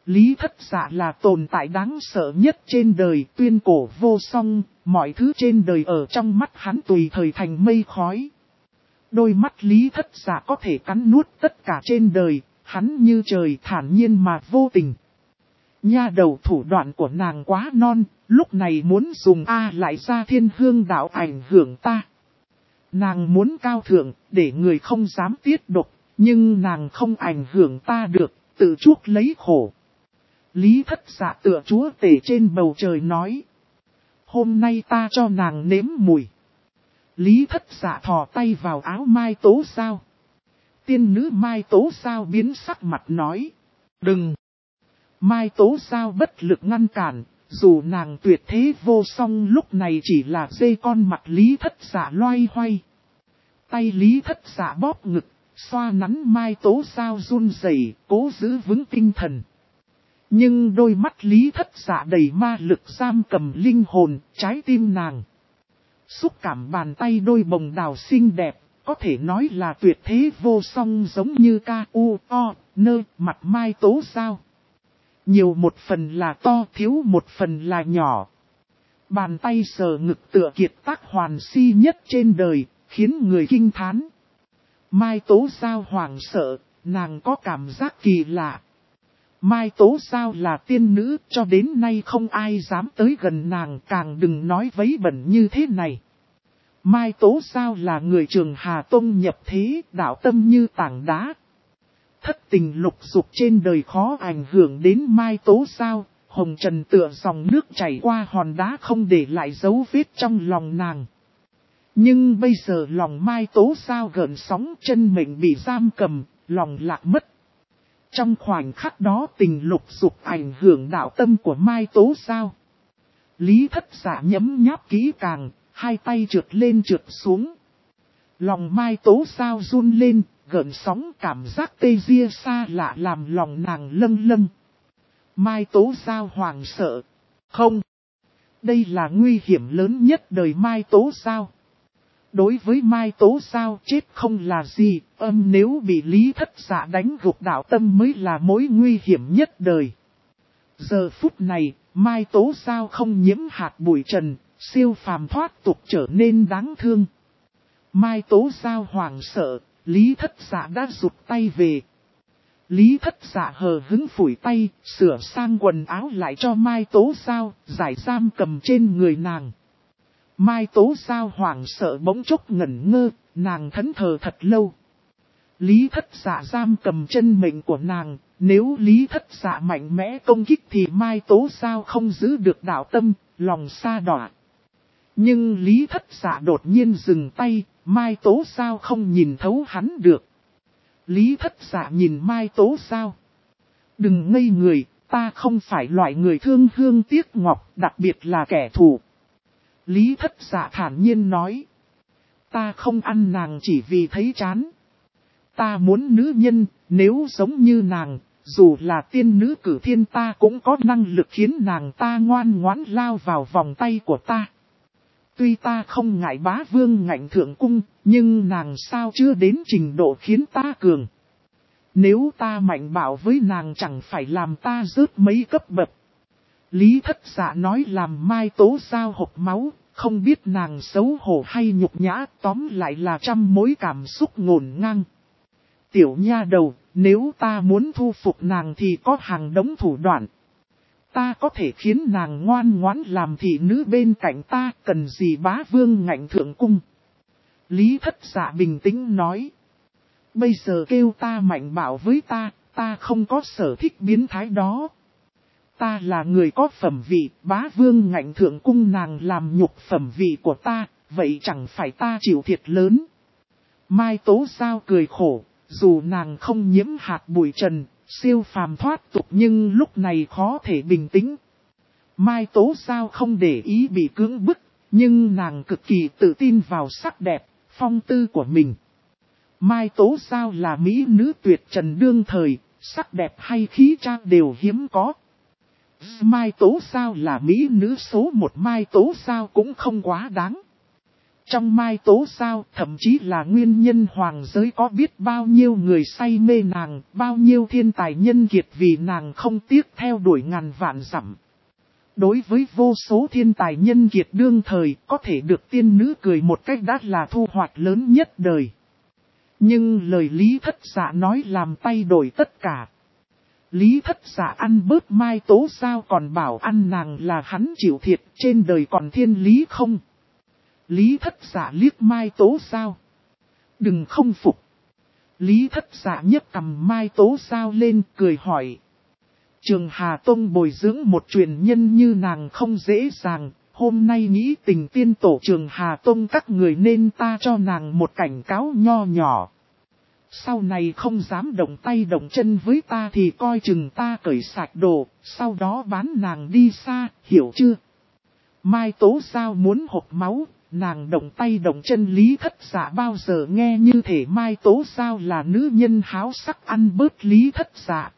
Lý Thất Dạ là tồn tại đáng sợ nhất trên đời, tuyên cổ vô song, mọi thứ trên đời ở trong mắt hắn tùy thời thành mây khói. Đôi mắt Lý Thất Dạ có thể cắn nuốt tất cả trên đời, hắn như trời thản nhiên mà vô tình. Nha đầu, thủ đoạn của nàng quá non, lúc này muốn dùng lại ra thiên hương đạo ảnh hưởng ta. Nàng muốn cao thượng, để người không dám tiết độc, nhưng nàng không ảnh hưởng ta được, tự chuốc lấy khổ. Lý Thất Dạ tựa chúa tể trên bầu trời nói. Hôm nay ta cho nàng nếm mùi. Lý Thất Dạ thò tay vào áo Mai Tố Sao. Tiên nữ Mai Tố Sao biến sắc mặt nói. Đừng! Mai Tố Sao bất lực ngăn cản, dù nàng tuyệt thế vô song lúc này chỉ là dê con mặt Lý Thất Dạ loay hoay. Tay Lý Thất Dạ bóp ngực, xoa nắn Mai Tố Sao run rẩy, cố giữ vững tinh thần. Nhưng đôi mắt Lý Thất Dạ đầy ma lực giam cầm linh hồn, trái tim nàng. Xúc cảm bàn tay đôi bồng đào xinh đẹp, có thể nói là tuyệt thế vô song giống như K.U.O.N. mặt Mai Tố Sao. Nhiều một phần là to, thiếu một phần là nhỏ. Bàn tay sờ ngực tựa kiệt tác hoàn si nhất trên đời, khiến người kinh thán. Mai Tố Sao hoảng sợ, nàng có cảm giác kỳ lạ. Mai Tố Sao là tiên nữ, cho đến nay không ai dám tới gần nàng, càng đừng nói vấy bẩn như thế này. Mai Tố Sao là người Trường Hà Tông nhập thế, đạo tâm như tảng đá. Thất tình lục dục trên đời khó ảnh hưởng đến Mai Tố Sao, hồng trần tựa dòng nước chảy qua hòn đá không để lại dấu vết trong lòng nàng. Nhưng bây giờ lòng Mai Tố Sao gợn sóng, chân mệnh bị giam cầm, lòng lạc mất. Trong khoảnh khắc đó tình lục dục ảnh hưởng đạo tâm của Mai Tố Sao. Lý Thất Dạ nhấm nháp kỹ càng, hai tay trượt lên trượt xuống. Lòng Mai Tố Sao run lên, gợn sóng cảm giác tê ria xa lạ làm lòng nàng lâng lâng. Mai Tố Sao hoảng sợ. Không! Đây là nguy hiểm lớn nhất đời Mai Tố Sao. Đối với Mai Tố Sao chết không là gì, nếu bị Lý Thất Dạ đánh gục đạo tâm mới là mối nguy hiểm nhất đời. Giờ phút này, Mai Tố Sao không nhiễm hạt bụi trần, siêu phàm thoát tục trở nên đáng thương. Mai Tố Sao hoảng sợ, Lý Thất Dạ đã rụt tay về. Lý Thất Dạ hờ hứng phủi tay, sửa sang quần áo lại cho Mai Tố Sao, giải giam cầm trên người nàng. Mai Tố Sao hoảng sợ bỗng chốc ngẩn ngơ, nàng thẫn thờ thật lâu. Lý Thất Dạ giam cầm chân mệnh của nàng, nếu Lý Thất Dạ mạnh mẽ công kích thì Mai Tố Sao không giữ được đạo tâm, lòng sa đọa. Nhưng Lý Thất Dạ đột nhiên dừng tay, Mai Tố Sao không nhìn thấu hắn được. Lý Thất Dạ nhìn Mai Tố Sao. Đừng ngây người, ta không phải loại người thương hương tiếc ngọc, đặc biệt là kẻ thù. Lý Thất Dạ thản nhiên nói. Ta không ăn nàng chỉ vì thấy chán. Ta muốn nữ nhân, nếu giống như nàng, dù là tiên nữ cử thiên ta cũng có năng lực khiến nàng ta ngoan ngoãn lao vào vòng tay của ta. Tuy ta không ngại bá vương ngạnh thượng cung, nhưng nàng sao chưa đến trình độ khiến ta cường. Nếu ta mạnh bạo với nàng chẳng phải làm ta rớt mấy cấp bậc. Lý Thất Dạ nói làm Mai Tố Sao hộc máu, không biết nàng xấu hổ hay nhục nhã, tóm lại là trăm mối cảm xúc ngổn ngang. Tiểu nha đầu, nếu ta muốn thu phục nàng thì có hàng đống thủ đoạn. Ta có thể khiến nàng ngoan ngoãn làm thị nữ bên cạnh ta, cần gì bá vương ngạnh thượng cung. Lý Thất Dạ bình tĩnh nói. Bây giờ kêu ta mạnh bạo với ta không có sở thích biến thái đó. Ta là người có phẩm vị, bá vương ngạnh thượng cung nàng làm nhục phẩm vị của ta, vậy chẳng phải ta chịu thiệt lớn. Mai Tố Sao cười khổ, dù nàng không nhiễm hạt bụi trần, siêu phàm thoát tục nhưng lúc này khó thể bình tĩnh. Mai Tố Sao không để ý bị cưỡng bức, nhưng nàng cực kỳ tự tin vào sắc đẹp, phong tư của mình. Mai Tố Sao là mỹ nữ tuyệt trần đương thời, sắc đẹp hay khí trang đều hiếm có. Mai Tố Sao là mỹ nữ số một, Mai Tố Sao cũng không quá đáng. trong Mai Tố Giao, thậm chí là nguyên nhân hoàng giới có biết bao nhiêu người say mê nàng, bao nhiêu thiên tài nhân kiệt vì nàng không tiếc theo đuổi ngàn vạn dặm. Đối với vô số thiên tài nhân kiệt đương thời, có thể được tiên nữ cười một cách đã là thu hoạch lớn nhất đời. Nhưng lời Lý Thất Dạ nói làm thay đổi tất cả. Lý Thất Dạ ăn bớt Mai Tố Giao còn bảo ăn nàng là hắn chịu thiệt, trên đời còn thiên lý không? Lý Thất Dạ liếc Mai Tố Giao. Đừng không phục. Lý Thất Dạ nhấc cầm Mai Tố Giao lên cười hỏi. Trường Hà Tông bồi dưỡng một truyền nhân như nàng không dễ dàng, hôm nay nghĩ tình tiên tổ Trường Hà Tông các người nên ta cho nàng một cảnh cáo nho nhỏ. Sau này không dám động tay động chân với ta thì coi chừng ta cởi sạch đồ, sau đó bán nàng đi xa, hiểu chưa? Mai Tố Giao muốn hộc máu, nàng động tay động chân. Lý Thất Dạ bao giờ nghe như thể Mai Tố Giao là nữ nhân háo sắc ăn bớt Lý Thất Dạ.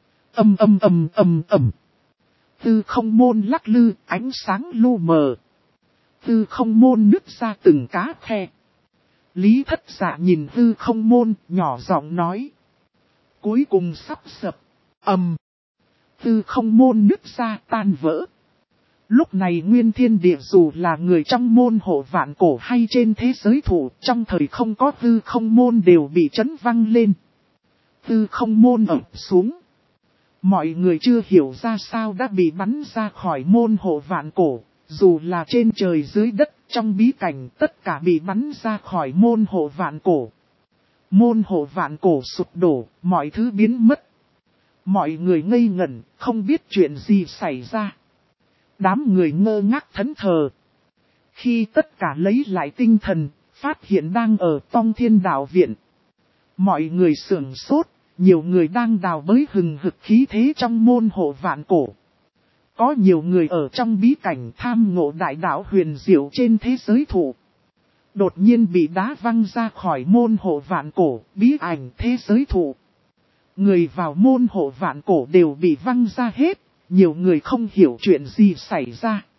Tư không môn lắc lư, ánh sáng lu mờ. Tư không môn nứt ra từng cá khe. Lý Thất Dạ nhìn tư không môn, nhỏ giọng nói. Cuối cùng sắp sập. Tư không môn nứt ra tan vỡ. Lúc này Nguyên Thiên Địa dù là người trong môn hộ vạn cổ hay trên thế giới thủ, trong thời không có tư không môn đều bị chấn văng lên. Tư không môn ập xuống. Mọi người chưa hiểu ra sao đã bị bắn ra khỏi môn hộ vạn cổ, dù là trên trời dưới đất, trong bí cảnh tất cả bị bắn ra khỏi môn hộ vạn cổ. Môn hộ vạn cổ sụp đổ, mọi thứ biến mất. Mọi người ngây ngẩn, không biết chuyện gì xảy ra. Đám người ngơ ngác thẫn thờ. Khi tất cả lấy lại tinh thần, phát hiện đang ở Tông Thiên Đạo Viện. Mọi người sửng sốt, nhiều người đang đào bới hừng hực khí thế trong môn hộ vạn cổ. Có nhiều người ở trong bí cảnh tham ngộ đại đạo huyền diệu trên thế giới thủ. Đột nhiên bị đá văng ra khỏi môn hộ vạn cổ, bí ảnh thế giới thủ. Người vào môn hộ vạn cổ đều bị văng ra hết, nhiều người không hiểu chuyện gì xảy ra.